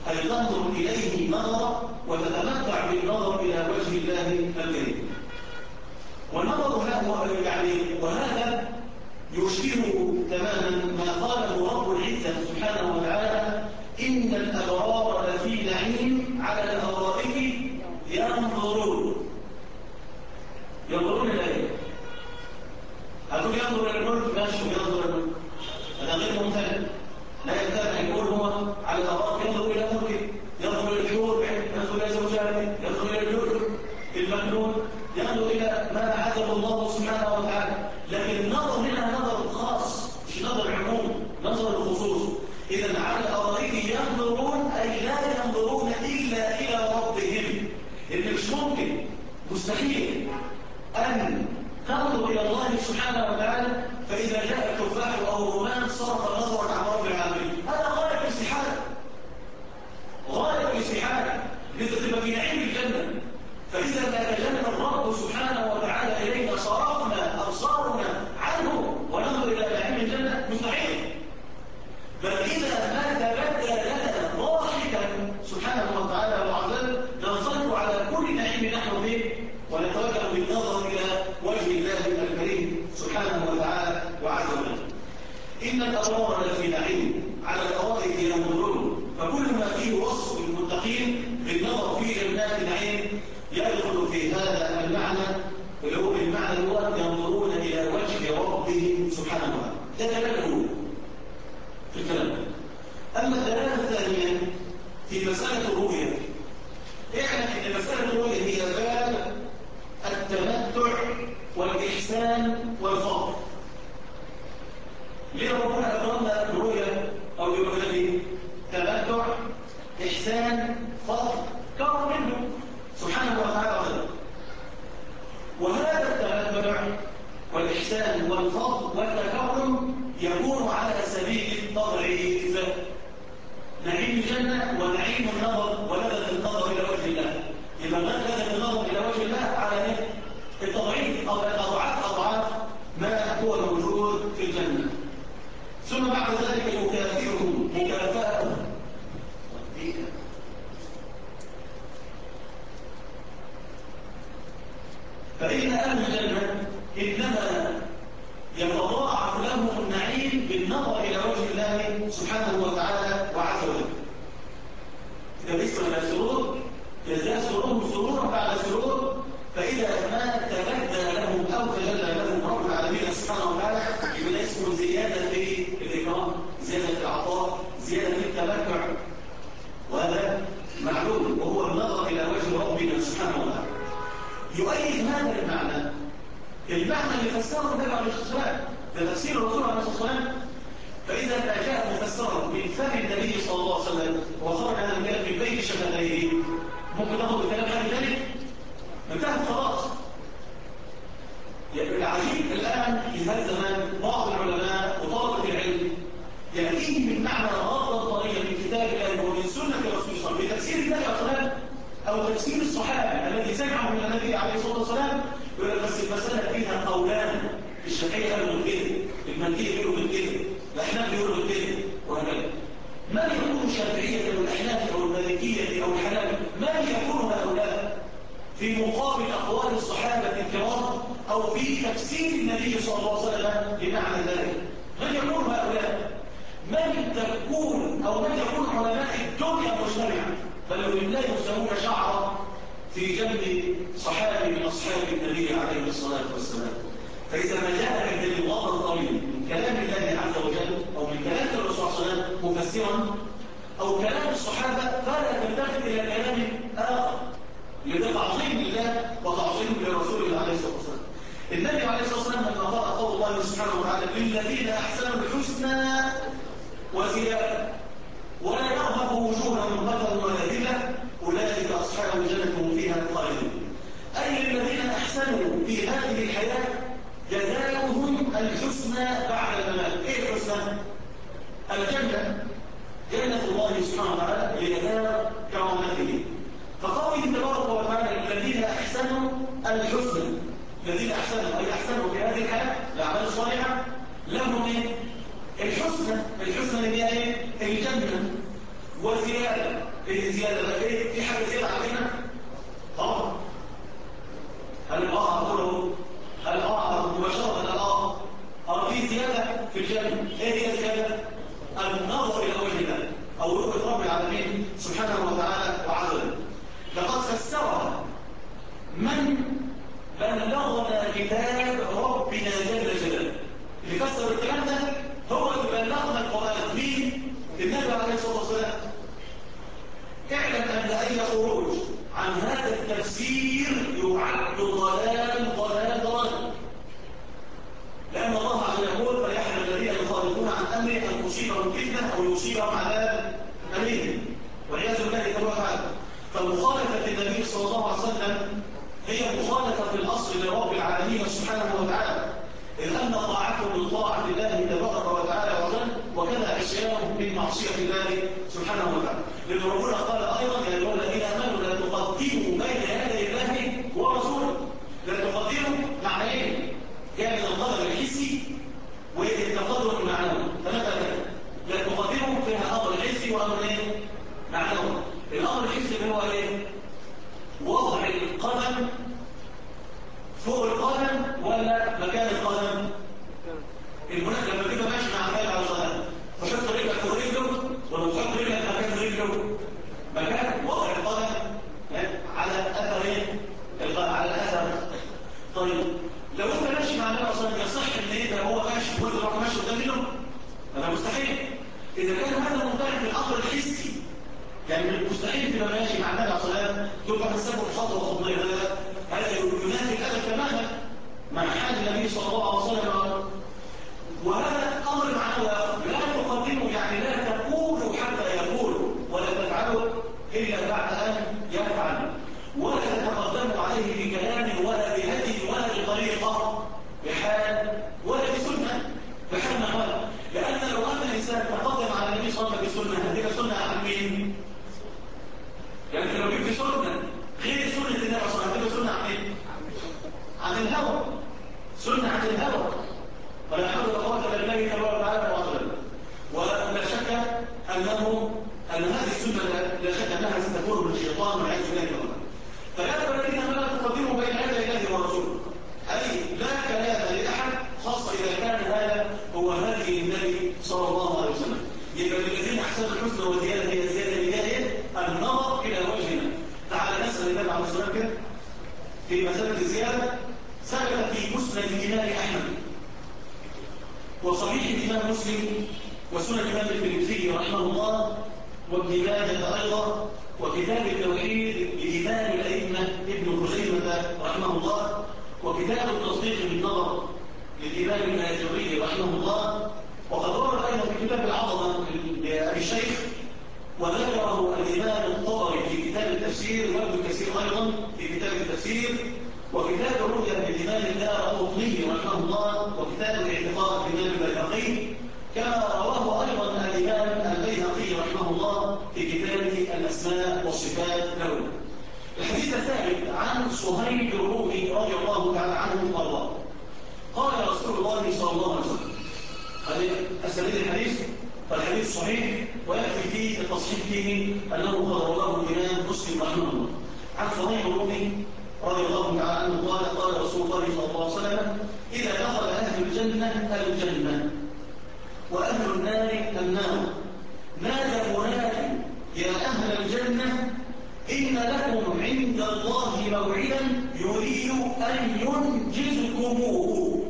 أي تنظر إليه نظرة وتتمتع بالنظر إلى وجه الله الكريم. والنظر وهذا يشبه تماما ما قاله رب العزة سبحانه وتعالى: إن الأبرار لفي نعيم على الأرائك ينظرون. ينظرون إلى إيه؟ هتقول ينظر إلى الملك، ماشي، ينظر إلى الملك، هذا غير ممتنع. لا يمتنع يقول هو على الأرائك ينظر إلى ملكه، ينظر إلى الحور، ينظر إلى زوجاته، ينظر إلى اللؤلؤ المكنون، ينظر إلى ما عزل الله سبحانه وتعالى. لكن النظر هنا نظر خاص، مش نظر عموم، نظر الخصوص. إذا على الأرائك ينظرون، أي لا ينظرون إلا إلى ربهم. إن مش ممكن، مستحيل أن تنظر إلى الله سبحانه وتعالى فإذا جاء التفاح أو الرمان صرف نظرا عن رب العالمين. هذا غاية الاستحالة، غاية الاستحالة. أنت تبقى في نعيم الجنة، فإذا ما تجلى الرب سبحانه وتعالى إلينا صرفنا أبصارنا عنه وننظر إلى نعيم الجنة، مستحيل. بل إذا ما تبدى لنا ضاحكا سبحانه وتعالى وعزل ننصرف على كل نعيم نحن فيه ونتوجه بالنظر إلى وجه الله الكريم سبحانه وتعالى وعز وجل. إن الأبرار لفي نعيم على الأرائك ينظرون، فكل ما فيه وصف المتقين بالنظر في جنات النعيم يدخل في هذا المعنى، اللي هو المعنى ينظرون إلى وجه ربهم سبحانه وتعالى. ده دلالة الأولى في الكلام. أما الدلالة الثانية في مسألة الرؤية، اعلم أن مسألة الرؤية هي باب التمتع والإحسان والفضل. ليه ربنا أكرمنا بالرؤية أو بمثله؟ تمتع، إحسان، فضل، كرم منه سبحانه وتعالى. وهذا التمتع والإحسان والفضل والتكرم يكون على سبيل التضعيف. نعيم الجنة ونعيم النظر ولذة النظر إلى وجه الله، يبقى لذة النظر إلى وجه الله على التضعيف أو أضعاف ما هو موجود في الجنة. ثم بعد ذلك يكافئهم مكافأة. فإن أهل الجنة إنما يتضاعف لهم النعيم بالنظر إلى وجه الله سبحانه وتعالى وعز وجل. إذا بسم الله سرور يزداد سرورهم سرورا بعد سرور، فإذا ما تبدى لهم أو تجلى لهم رب العالمين سبحانه وتعالى يبقى اسمه زيادة في الإكرام، زيادة في العطاء، زيادة في التمتع، وهذا معلوم وهو النظر إلى وجه ربنا سبحانه وتعالى. يؤيد هذا المعنى اللي فسره النبي عليه الصلاة والسلام، ده تفسير الرسول عليه الصلاة والسلام. فإذا ما جاء مفسرا من فم النبي صلى الله عليه وسلم وخرج هذا الكلام من بين شفتيه، ممكن ناخذ الكلام هذا ذلك انتهت خلاص. يعني العجيب الآن في هذا الزمان بعض العلماء وطلبة العلم يأتيه من معنى غاضا طريقا من كتاب الله ومن سنة الرسول صلى الله عليه وسلم بتفسير النبي عليه الصلاة والسلام أو تفسير الصحابة الذي سمعه من النبي عليه الصلاة والسلام، يقول لك بس المسألة فيها قولان، الشافعية قالوا من كده، المالكية قالوا من كده، الأحناف يقولوا من كده، وهكذا. من يكون الشافعية أو الأحناف أو المالكية أو الحنابلة؟ من يكون هؤلاء في مقابل أقوال الصحابة الكرام أو في تفسير النبي صلى الله عليه وسلم لمعنى ذلك؟ من يكون هؤلاء؟ من تكون أو من يكون علماء الدنيا مجتمعة بل لا يسمون شعرا في جنب صحابي من أصحاب النبي عليه الصلاة والسلام. فإذا ما جاء الدليل واضح طويل من كلام الله عز وجل أو من كلام الرسول صلى الله عليه وسلم مفسرا أو كلام الصحابة، فلا تلتفت إلى كلام آخر لتعظيم الله وتعظيم لرسول الله عليه الصلاة والسلام. النبي عليه الصلاة والسلام لما قال قول الله سبحانه وتعالى للذين أحسنوا الحسنى وزيادة ولا يرهب وجوههم قدر ولا ذلة أولئك أصحاب الجنة هم فيها خالدون. أي الذين أحسنوا في هذه الحياة جزاؤهم الحسنى بعد الممات. إيه الحسنى؟ الجنة، جنة الله سبحانه وتعالى لجزاء كرامته. فقوله تبارك وتعالى الذين أحسنوا الحسنى، الذين أحسنوا أي أحسنوا في هذه الحياة الأعمال الصالحة لهم الحسنى. الحسنى اللي هي الجنة وزيادة. ايه زياده بقى؟ ايه في حاجه زياده علينا؟ طبعا. هل اقوله؟ هل اعرض مباشره؟ في زياده في الجنه. ايه هي الزياده؟ النظر الى وجه الله او رؤيه رب العالمين سبحانه وتعالى وعلا. لقد فسرها من بلغنا كتاب ربنا جل جلاله. اللي فسر الكلام ده هو اللي بلغنا القران. مين؟ النبي عليه الصلاه والسلام. اعلم ان اي خروج عن هذا التفسير يعد ضلال. لان الله عز وجل يقول فليحذر الذين يخالفون عن امره ان تصيبهم فتنه او يصيبهم عذاب اليم والعياذ بالله تبارك وتعالى. فمخالفه النبي صلى الله عليه وسلم هي مخالفه في الاصل لرب العالمين سبحانه وتعالى، إذ أن طاعته من طاعة الله تبارك وتعالى وكذا عصيانه من معصية الله سبحانه وتعالى. لأن ربنا قال أيضا يا أيها الذين آمنوا لا تقدموا بين يدي الله ورسوله. لا تقدموا معنى إيه؟ جاء من القدر الحسي والتقدم المعنوي. ثلاثة لا تقدموا فيها أمر حسي وأمر إيه؟ معنوي. الأمر الحسي اللي هو إيه؟ وضع القدم فوق القدم ولا مكان القدم؟ المنافق لما تبقى ماشي مع النبي عليه الصلاه والسلام تحط رجلك فوق رجله ولا تحط رجلك مكان رجله؟ مكان وضع القدم على اثر على الاثر. طيب لو انت ماشي مع النبي اصلا يصح ان ايه هو ماشي وانت تروح ماشي قدام منه؟ هذا مستحيل. اذا كان هذا منطلق في الامر الحسي يعني مستحيل تبقى ماشي مع النبي عليه الصلاه والسلام تبقى تسبب خطوه خطوه. هذا ينافي الادب تماما مع حال النبي صلى الله عليه وسلم. وهذا امر معنوي لا تقدموا يعني لا تقولوا حتى يقولوا ولا تفعلوا الا بعد ان يفعل، ولا تتقدموا عليه بكلام ولا بهدي ولا بطريقه بحال ولا بسنه بحال ما قال. لان لو ان الانسان تقدم على النبي صلى الله عليه وسلم بسنه هتبقى سنه عن مين؟ يعني لو جبت سنه غير سنه النبي صلى الله عليه وسلم هتبقى سنه عن مين؟ عن الهوى. سنه عن الهوى. ولا حول ولا قوه الا بالله تبارك وتعالى وعلا. ولا شك ان هذه السنه لا شك انها ستكون من الشيطان والعياذ بالله تعالى. فلا الذين لا تقدموا بين يدي الله ورسوله، اي لا كلام لاحد خاصه اذا كان هذا هو هدي النبي صلى الله عليه وسلم. يبقى للذين احسنوا الحسنى والزياده هي زياده بدايه النظر الى وجهنا. تعال نسال النبي عليه الصلاه والسلام كده في مساله الزياده. ثبت في مسند الامام احمد وصحيح الامام مسلم وسنن الامام الترمذي رحمه الله وابن ماجه ايضا وكتاب التوحيد لامام الائمه ابن خزيمه رحمه الله وكتاب التصديق بالنظر للامام الآجري رحمه الله. وقد ورد ايضا في كتاب العظمه لابي الشيخ وذكره الامام الطبري في كتاب التفسير وابن كثير ايضا في كتاب التفسير وكتاب الرؤيا للإمام الدارقطني رحمه الله وكتاب الاعتقاد للإمام البيهقي كما رواه أيضا الإمام البيهقي رحمه الله في كتابه الأسماء والصفات له. الحديث الثالث عن صهيب الرومي رضي الله تعالى عنه وارضاه قال رسول الله صلى الله عليه وسلم. هذه أسانيد الحديث فالحديث صحيح ويكفي فيه التصحيح فيه أنه قد رواه الإمام مسلم رحمه الله عن صهيب الرومي رضي الله تعالى عنه قال رسول الله صلى الله عليه وسلم إذا دخل أهل الجنة الجنة وأهل النار النار نادى مناد يا أهل الجنة إن لكم عند الله موعدا يريد أن ينجزكموه.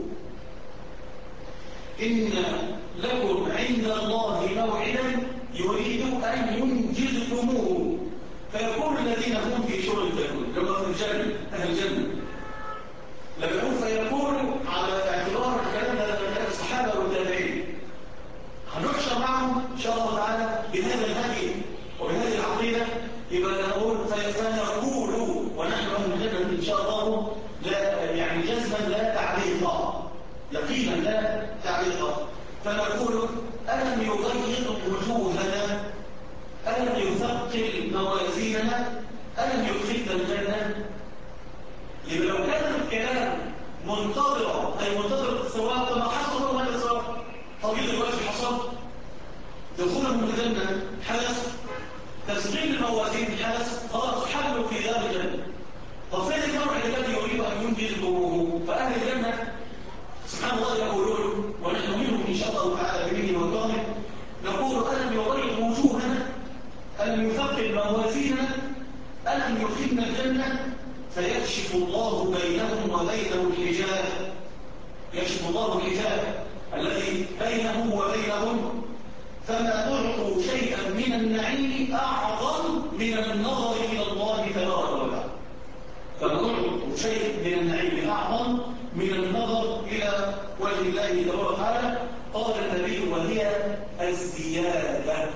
إن لكم عند الله موعدا يريد أن ينجزكموه. فيقول الذين هم في شغل التكوين لما في الجنة أهل الجنة لما يقول فيقول على اعتبار الكلام ده الصحابة والتابعين هنحشر معهم إن شاء الله تعالى بهذا الهدي وبهذه العقيدة. يبقى نقول فنقول ونحن أهل الجنة إن شاء الله لا يعني جزما لا تعليقا يقينا لا تعليقا. فنقول ألم يغيظ وجوهنا ألم يثقل موازيننا ألم يدخلنا الجنة. يبقى لو كان الكلام منتظرا أي منتظر الثواب فما حصل هذا الثواب طويل الوقت حصل دخولهم الجنة حدث. تسقيم الموازين حدث، خلاص حلوا في دار الجنة. طب فين المرء الذي يريد أن ينجز ضروره؟ فأهل الجنة سبحان الله يقولون، ونحن منهم إن شاء الله تعالى بمنه وكرمه، نقول ألم يضيق وجوهنا، ألم يثقل موازيننا، ألم يدخلنا الجنة، فيكشف الله بينهم وبينه الحجاب. يكشف الله الحجاب الذي بينه وبينهم، فما أعطوا شيئا من النعيم أعظم من النظر إلى الله تبارك وتعالى. فما أعطوا شيء من النعيم أعظم من النظر إلى وجه الله تبارك وتعالى. قال النبي وهي الزيادة.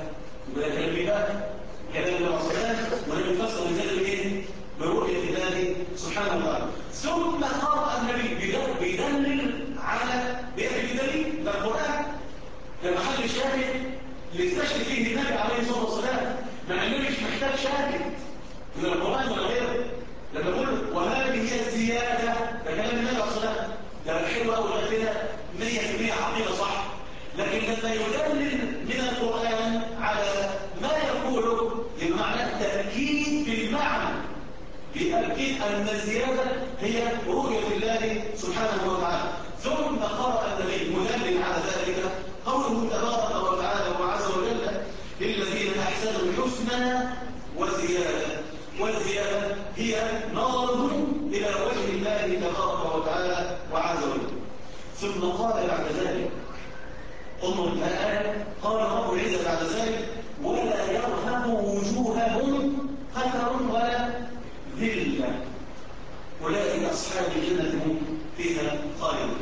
كلام الرسول ولم يفسر الزيادة بإيه؟ برؤية الله سبحانه وتعالى. ثم قرأ النبي بيدلل على بدليل ده القرآن، ده محل شاهد لاستشهد فيه النبي عليه الصلاة والسلام. مع النبي مش محتاج شاهد من القرآن ولا غيره. لما يقول وهذه هي الزيادة، ده كلام النبي عليه الصلاة والسلام، ده الحلو أول غيرها 100% عقيدة صح. لكن لما يدلل من القرآن على ما يقوله بمعنى التأكيد بالمعنى، بتأكيد أن الزيادة هي رؤية الله سبحانه وتعالى. ثم قرأ النبي مدلل على ذلك قوله تبارك وتعالى وعز وجل للذين أحسنوا الحسنى وزيادة. والزيادة هي نظرهم إلى وجه الله تبارك وتعالى وعز وجل. ثم قال بعد ذلك انظر الآية، قال رب العزة بعد ذلك ولا يرهب وجوههم قتر ولا ذلة أولئك أصحاب الجنة هم فيها خالدون.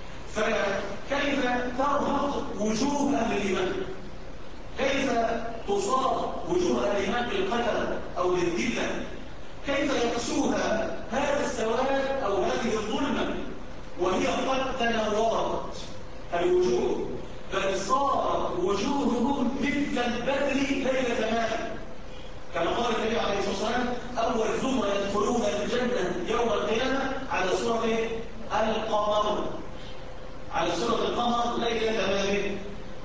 فكيف ترهب وجوه أهل الإيمان؟ كيف تصاب وجوه أهل الإيمان بالقتر أو بالذلة؟ كيف يكسوها هذا السواد أو هذه الظلمة وهي قد تنورت الوجوه، بل صارت وجوههم مثل البدر ليلة ماء، كما قال النبي عليه الصلاة والسلام أول زمرة يدخلون الجنة يوم القيامة على سورة القمر، على سورة القمر ليلة ماء.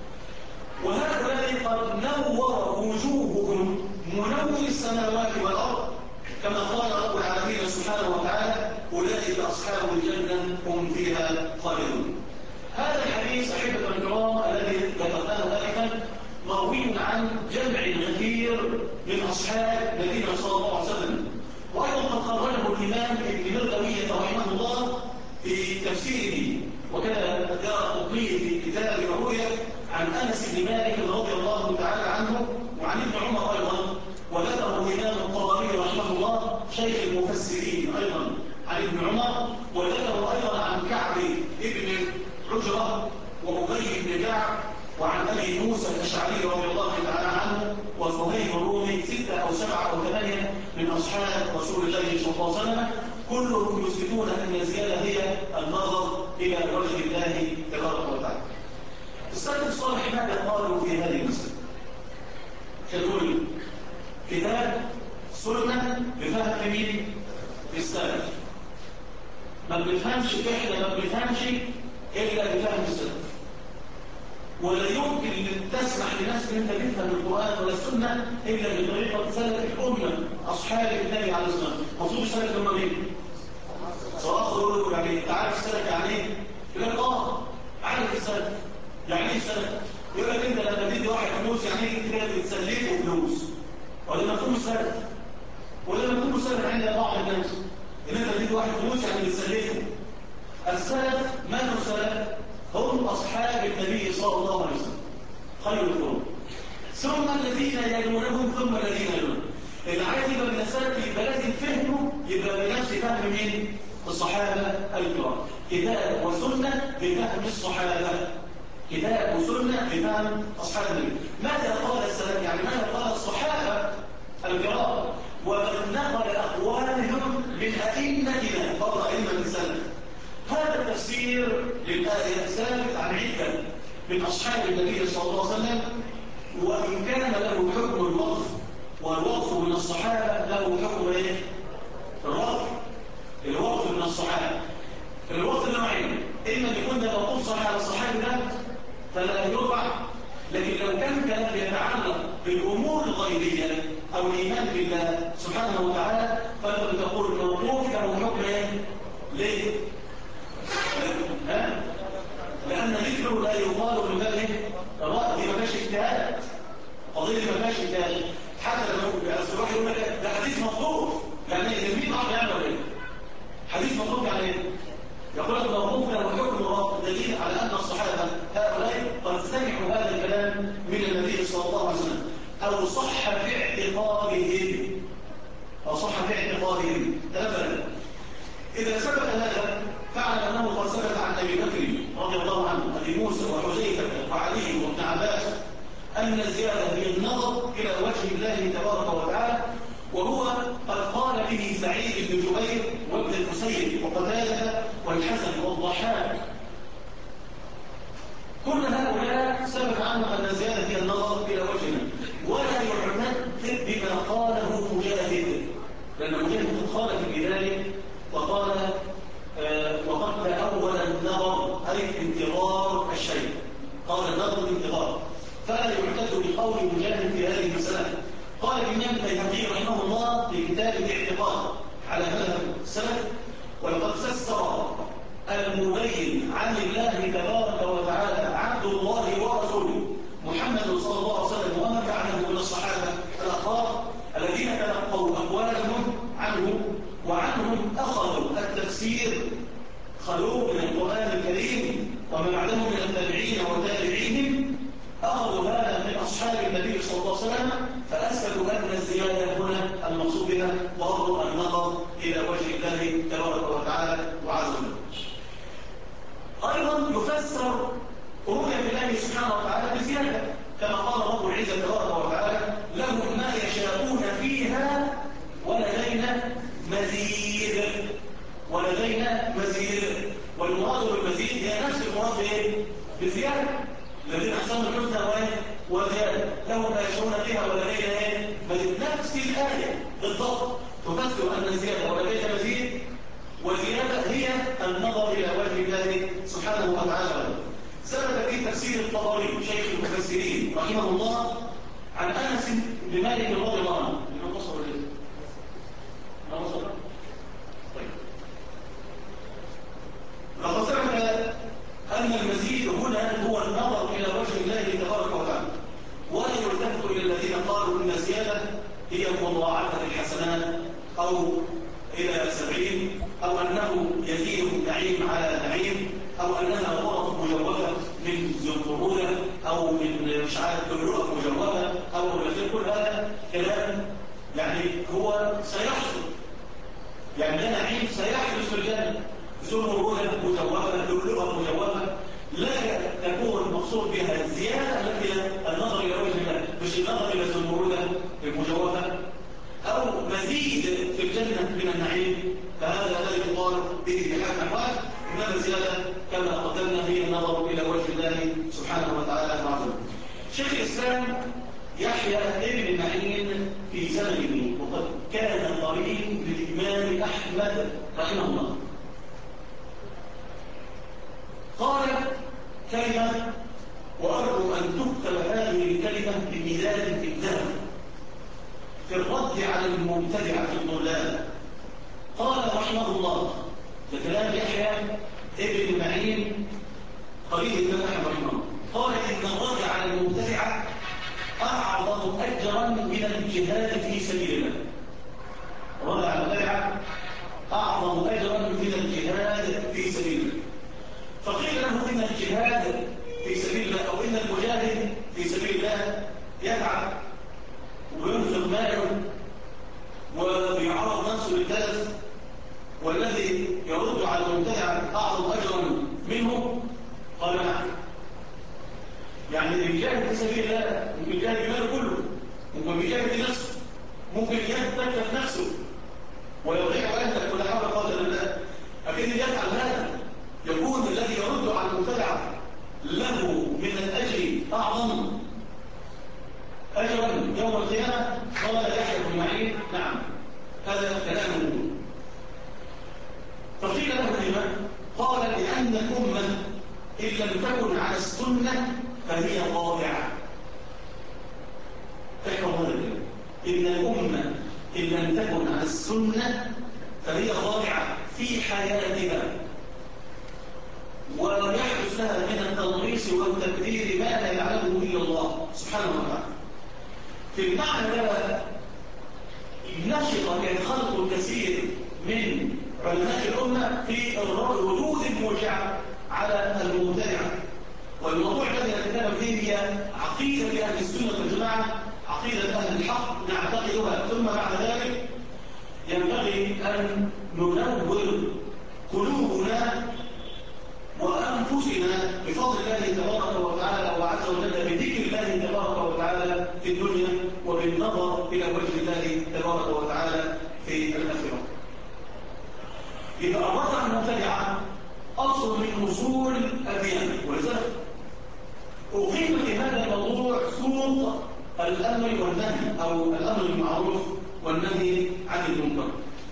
وهؤلاء قد نور وجوههم منور السماوات والأرض، كما قال رب العالمين سبحانه وتعالى أولئك أصحاب الجنة هم فيها خالدون. هذا الحديث أحبة الكرام الذي ذكرناه ذلك مروي عن جمع كثير من أصحاب نبينا صلى الله عليه وسلم، وأيضا قد خرجه الإمام ابن مردوية رحمه الله في تفسيره، وكذا الدارقطني في كتاب الرؤيا عن أنس بن مالك رضي الله تعالى عنه وعن ابن عمر أيضا، وذكره الإمام الطبري رحمه الله شيخ المفسرين أيضا عن ابن عمر، وذكره أيضا عن كعب ابن عجرة وأبي بن كعب وعن أبي موسى الأشعري رضي الله تعالى عنه وصهيب الرومي 6 أو 7 أو 8 من أصحاب رسول الله صلى الله عليه وسلم، كلهم يثبتون أن الزيادة هي النظر إلى وجه الله تبارك وتعالى. السلف الصالح ماذا قالوا في هذه المسألة؟ كتقول كتاب سنة بفهم مين؟ السلف. ما بنفهمش احنا، ما بنفهمش إلا بفهم السلف، ولا يمكن أن تسمح لنفسك أن انت تفهم القرآن ولا السنة إلا بطريقة سلف الأمة أصحاب النبي عليه الصلاة والسلام. مطلوب السلف الأمة مين؟ صراحة يقولوا يعني أنت عارف السلف يعني إيه؟ يقول لك عارف السلف يعني إيه السلف؟ يقول لك أنت لما تدي واحد فلوس يعني إيه كده بتسلفه فلوس، ولا مفهوم السلف؟ ولا مفهوم السلف عند بعض الناس إن أنت تدي واحد فلوس يعني بتسلفه. السلف من هم السلف؟ هم أصحاب النبي صلى الله عليه وسلم خير القرون، ثم الذين يلونهم ثم الذين يلونهم. اللي عايز يبقى من السلف يبقى لازم فهمه يبقى بنفس فهم مين؟ الصحابة الكرام. كتاب وسنة بفهم الصحابة، كتاب وسنة بفهم أصحاب النبي. ماذا قال السلف؟ يعني ماذا قال الصحابة الكرام ومن نقل أقوالهم من أئمتنا فضل أئمة السلف. هذا التفسير للآية ثابت عن عدة من أصحاب النبي صلى الله عليه وسلم، وإن كان له حكم الوقف، والوقف من الصحابة له حكم ايه؟ الوقف من الصحابة. الوقف نوعين، إما يكون ده موقوف صحيح على الصحابي ده فلا يرفع، لكن لو كان كلام يتعلق بالأمور الغيبية أو الإيمان بالله سبحانه وتعالى فأنت تقول الموقوف له حكم إيه؟ ليه؟ لأن ذكره لا يقال ببابه الرأي، دي ما فيهاش اجتهاد، قضية دي ما فيهاش اجتهاد. حتى لما الواحد يقول لك ده حديث موقوف، يعني مين أعرف يعمل ولا إيه؟ حديث موقوف يعني إيه؟ يقول لك موقوف له حكم الرب، دليل على أن الصحابة هؤلاء قد سمعوا هذا الكلام من النبي صلى الله عليه وسلم أو صح في اعتقادهم، أو صح في اعتقادهم. أبدا إذا ثبت هذا فاعلم أنه قد ثبت عن أبي بكر رضي الله عنه أبي موسى وحذيفة وعلي وابن عباس أن الزيادة هي النظر إلى وجه الله تبارك وتعالى، وهو قد قال به سعيد بن جبير وابن المسيب وقتادة والحسن والضحاك. كل هؤلاء ثبت عنه أن الزيادة هي النظر إلى وجهنا، ولا يعتد بما قاله مجاهد، لأن مجاهد خالف بذلك وقال وقد تأول النظر أي انتظار الشيء، قال النظر انتظار، فلا يعتد بقول مجاهد في هذه المسألة. قال الإمام البيهقي رحمه الله في كتاب الاعتقاد على مذهب السلف: ولقد فسر المبين عن الله تبارك وتعالى عبد الله ورسوله محمد صلى الله عليه وسلم ومن بعده من الصحابة الأخيار الذين تلقوا أقوالهم عنه وعنهم أخذوا التفسير، خلوه من القرآن الكريم وما بعدهم من التابعين وتابعيهم، أخذوا هذا من أصحاب النبي صلى الله عليه وسلم، فأثبتوا أن الزيادة هنا المقصود بها برضو النظر إلى وجه الله تبارك وتعالى وعز وجل. أيضا يفسر رؤية الله سبحانه وتعالى بزيادة، كما قال رب العزة تبارك وتعالى: لهم ما يشاءون فيها ولدينا مزيد، ولدينا مزيد. والمراد بالمزيد هي نفس المراد بزيادة، الذين أحسنوا الحسنى وزيادة، لهم ما يشاءون فيها ولدينا مزيد. نفس الآية بالضبط تفسر أن الزيادة ولدينا مزيد، والزيادة هي النظر إلى وجه الله سبحانه وتعالى. ثبت في تفسير الطبري شيخ المفسرين رحمه الله عن أنس بن مالك رضي الله عنه. لقد ثبت أن المزيد هنا هو النظر إلى وجه الله تبارك وتعالى، ولا يلتفت إلى الذين قالوا إن الزيادة هي مضاعفة الحسنات أو إلى 70، أو أنه يزيد النعيم على نعيم، أو أنها غرف مجوفة من زنبرودة أو من مش عارف لؤلؤة مجوفة أو كل هذا كلام يعني هو سيحصل، يعني ده نعيم سيحدث في الجنة، زنبرودة مجوفة لؤلؤة مجوفة، لا تكون المقصود بها الزيادة التي النظر إلى وجه الله، مش النظر إلى الزنبرودة المجوفة أو مزيد في الجنة من النعيم، فهذا لا يقال به بحال الأحوال، إنما الزيادة كما قدمنا هي النظر إلى وجه الله سبحانه وتعالى وعظمه. شيخ الإسلام يحيى ابن معين في زمنه وقد كان قريب للإمام أحمد رحمه الله، قال كلمة وأرجو أن تكتب هذه الكلمة بميلاد في الذهب في الرد على المبتدعة في الضلال. قال رحمه الله بكلام يحيى ابن معين قريب الإمام أحمد رحمه الله، قال إن الرد على المبتدعة أعظم أجرا من الجهاد في سبيل الله. الرد على المبتدعة أعظم أجرا من الجهاد في سبيل الله. فقيل له إن الجهاد في سبيل الله أو إن المجاهد في سبيل الله يتعب وينفق ماله ويعرض نفسه للتلف، والذي يرد على المبتدع أعظم أجرا منه. قال نعم، يعني اللي بيجاهد في سبيل الله ممكن يجاهد بماله كله، ممكن يجاهد بنفسه، ممكن يتكلف نفسه ويضيع أهلك ولا حول ولا قوة إلا بالله، لكن اللي يفعل هذا يكون الذي يرد على المبتدع له من الأجر أعظم أجرا يوم القيامة. قال يحيى بن معين نعم، هذا كلامه. فقيل له لما؟ قال لأن الأمة إن لم تكن على السنة فهي ضائعة. احفظ هذا الكلام. إن الأمة إن لم تكن على السنة فهي ضائعة في حياتها، ويحدث لها من التنغيص والتبديل ما لا يعلمه إلا الله سبحانه وتعالى. في المعنى ده نشط خلق كثير من علماء الأمة في ردود الموجعة على المبتدعة. والموضوع الذي نتكلم فيه هي عقيدة أهل السنة والجماعة، عقيدة أهل الحق نعتقدها، ثم بعد ذلك ينبغي أن ننور قلوبنا وأنفسنا بفضل الله تبارك وتعالى وعز وجل بذكر الله تبارك وتعالى في الدنيا وبالنظر إلى وجه الله تبارك وتعالى في الآخرة. إذا الرجعة المبتدعة أصل من أصول الديانة، ولذلك أقيم في هذا الموضوع سوق الأمر والنهي أو الأمر المعروف والنهي عن المنكر.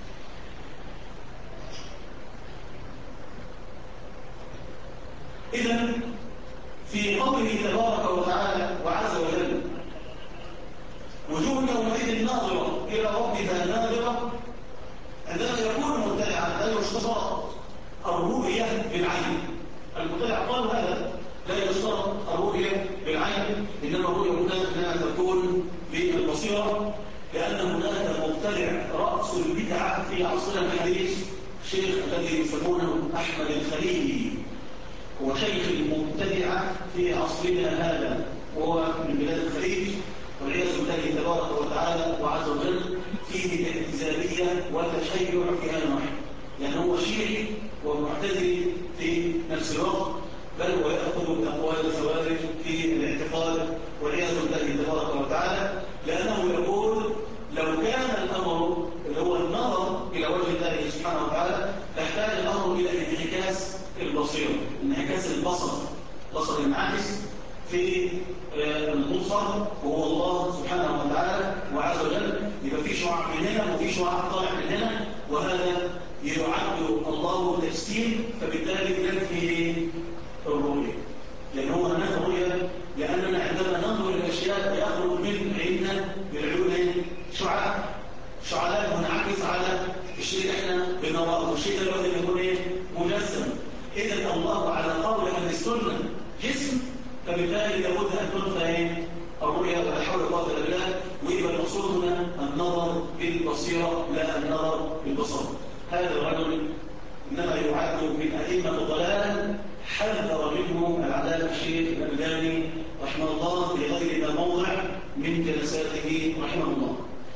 إذن في قوله تبارك وتعالى وعز وجل وجوه يومئذ ناظرة إلى ربها ناظرة، عندما يكون مبتدعا لا يشترط الرؤية بالعين. المبتدع قالوا هذا لا يشترط الرؤية بالعين، إنما الرؤية هنا إنها تكون بالبصيرة، لأن هناك مبتدع رأس البدعة في عصرنا الحديث الشيخ الذي يسمونه أحمد الخليلي، هو شيخ المبتدعة في عصرنا هذا، وهو من بلاد الخليج والعياذ بالله تبارك وتعالى وعز وجل. فيه اعتزالية وتشيع في هذا النحو، يعني هو شيعي ومعتزلي في نفس الوقت، بل ويأخذ بأقوال الخوارج في الاعتقاد والعياذ بالله تبارك وتعالى، لأنه يقول لو كان الأمر اللي هو النظر إلى وجه الله سبحانه وتعالى تحتاج الأمر إلى انعكاس البصيرة، انعكاس البصر المنعكس في المبصر وهو الله سبحانه وتعالى وعز وجل. يبقى في شعاع من هنا وفي شعاع طالع من هنا، وهذا يعد الله تجسيم، فبالتالي ينفي الرؤية، لأن هو هناك رؤية، لأننا عندما ننظر الأشياء يخرج من عيننا بالعيون شعاع منعكس على الشيء اللي احنا بنراه، والشيء ده الوقت يكون مجسم. إذا الله على قول أهل السنة جسم، فبالتالي لابد أن تنفى الرؤية ولا حول ولا قوة إلا بالله، ويبقى المقصود هنا النظر بالبصيرة لا النظر بالبصر. هذا الرجل إنما يعد من أئمة الضلال، حذر منه العلامة الشيخ الألباني رحمه الله بغير ذا موضع من جلساته رحمه الله.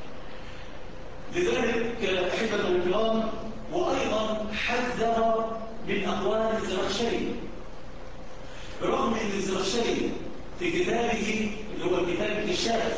لذلك أحبة الكرام، وأيضا حذر من أقوال الزمخشري، برغم أن الزمخشري في كتابه اللي هو الكتاب الكشاف،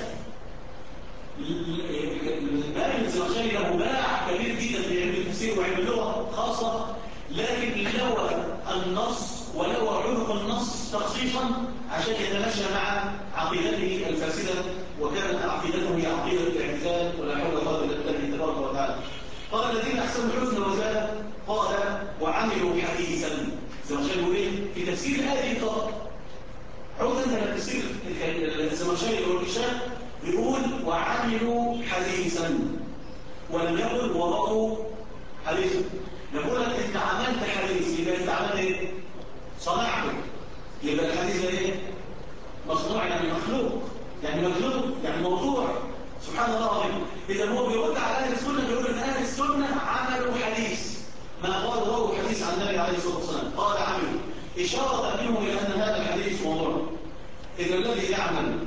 الباب الزمخشري له باع كبير جدا في علم التفسير وعلم اللغة خاصة، لكن لوى النص ولوى عنق النص تخصيصا عشان يتماشى مع عقيدته الفاسدة، وكانت عقيدته هي عقيدة الاعتزال ولا حول ولا قوة إلا بالله تبارك وتعالى. قال الذين أحسنوا الحسنى وزادوا، قال وعملوا حديثا. الزمخشري يقول ايه في تفسير هذه فقط؟ عودا الى تفسير الزمخشري والكشاف بيقول وعملوا حديثا، ولم يقل وضعوا حديثا. يقول لك انت عملت حديث، يبقى انت عملت ايه؟ صنعته. يبقى الحديث ده ايه؟ مصنوع، يعني مخلوق، يعني مخلوق، يعني موضوع. سبحان الله العظيم. اذا هو بيرد على اهل السنه، بيقول ان اهل السنه عملوا حديث، ما قال رواه حديث عن النبي عليه الصلاه والسلام، قال عملوا، اشاره منه الى ان هذا الحديث موضوع. اذا الذي يعمل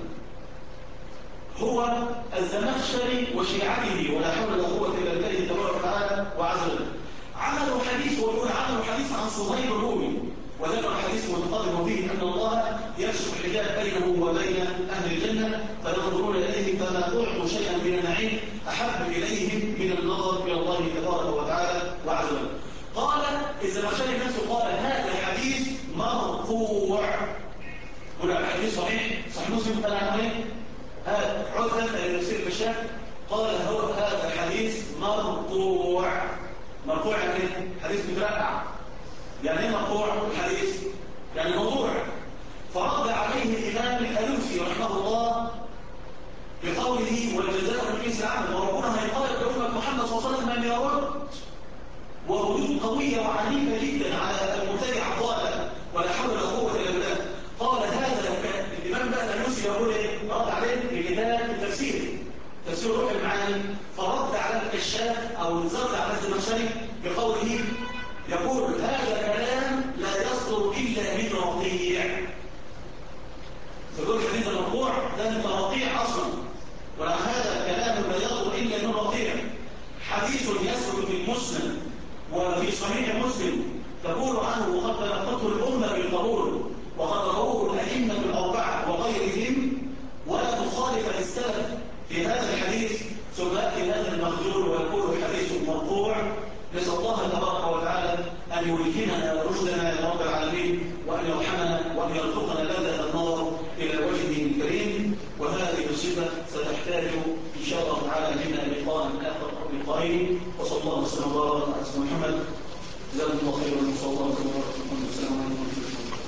هو الزمخشري وشيعته ولا حول ولا قوه الا بالله تبارك وتعالى وعز وجل. عملوا حديث، ويقول عملوا حديث عن صهيب الرومي، وذكر الحديث متقدم فيه ان الله يكشف الحجاب بينه وبين اهل الجنه فينظرون اليه فما اعطوا شيئا من النعيم احب اليهم من النظر الى الله تبارك وتعالى وعز وجل. قال الزمخشري نفسه قال هذا الحديث مرفوع. قل الحديث صحيح مسلم قال عنه ايه؟ هذا عثمان التفسير الكشاف قال هو هذا الحديث مرفوع. مرفوع يعني ايه؟ حديث مترقع. يعني ايه مرفوع الحديث؟ يعني موضوع. فرد عليه الامام الالوسي رحمه الله بقول المرسي يقول ايه؟ رد عليه في كتاب التفسير، تفسير روح المعاني، فرد على الكشاف او الزرد على الزمخشري بقوله يقول هذا كلام لا يصدر الا من رقيع. يقول الحديث المرفوع ده من رقيع اصلا، وهذا كلام لا يصدر الا من رقيع. حديث يثبت في المسند وفي صحيح مسلم تقول عنه وقد تلقته الامه بالقبول وقد رواه الائمه الاربعه وغيرهم، ولا تخالف السلف في هذا الحديث، ثم ياتي هذا المخذول ويقول حديث مرفوع. نسال الله تبارك وتعالى ان يلهمنا رشدنا يا رب العالمين، وان يرحمنا وان يرزقنا لذة النظر الى وجهه الكريم. وهذه الصفه ستحتاج ان شاء الله تعالى منا لقاء اخر او لقائين. وصلى الله وسلم وبارك على سيدنا محمد. جزاكم الله خيرا وصلى الله وسلم وبارك. السلام عليكم ورحمه الله.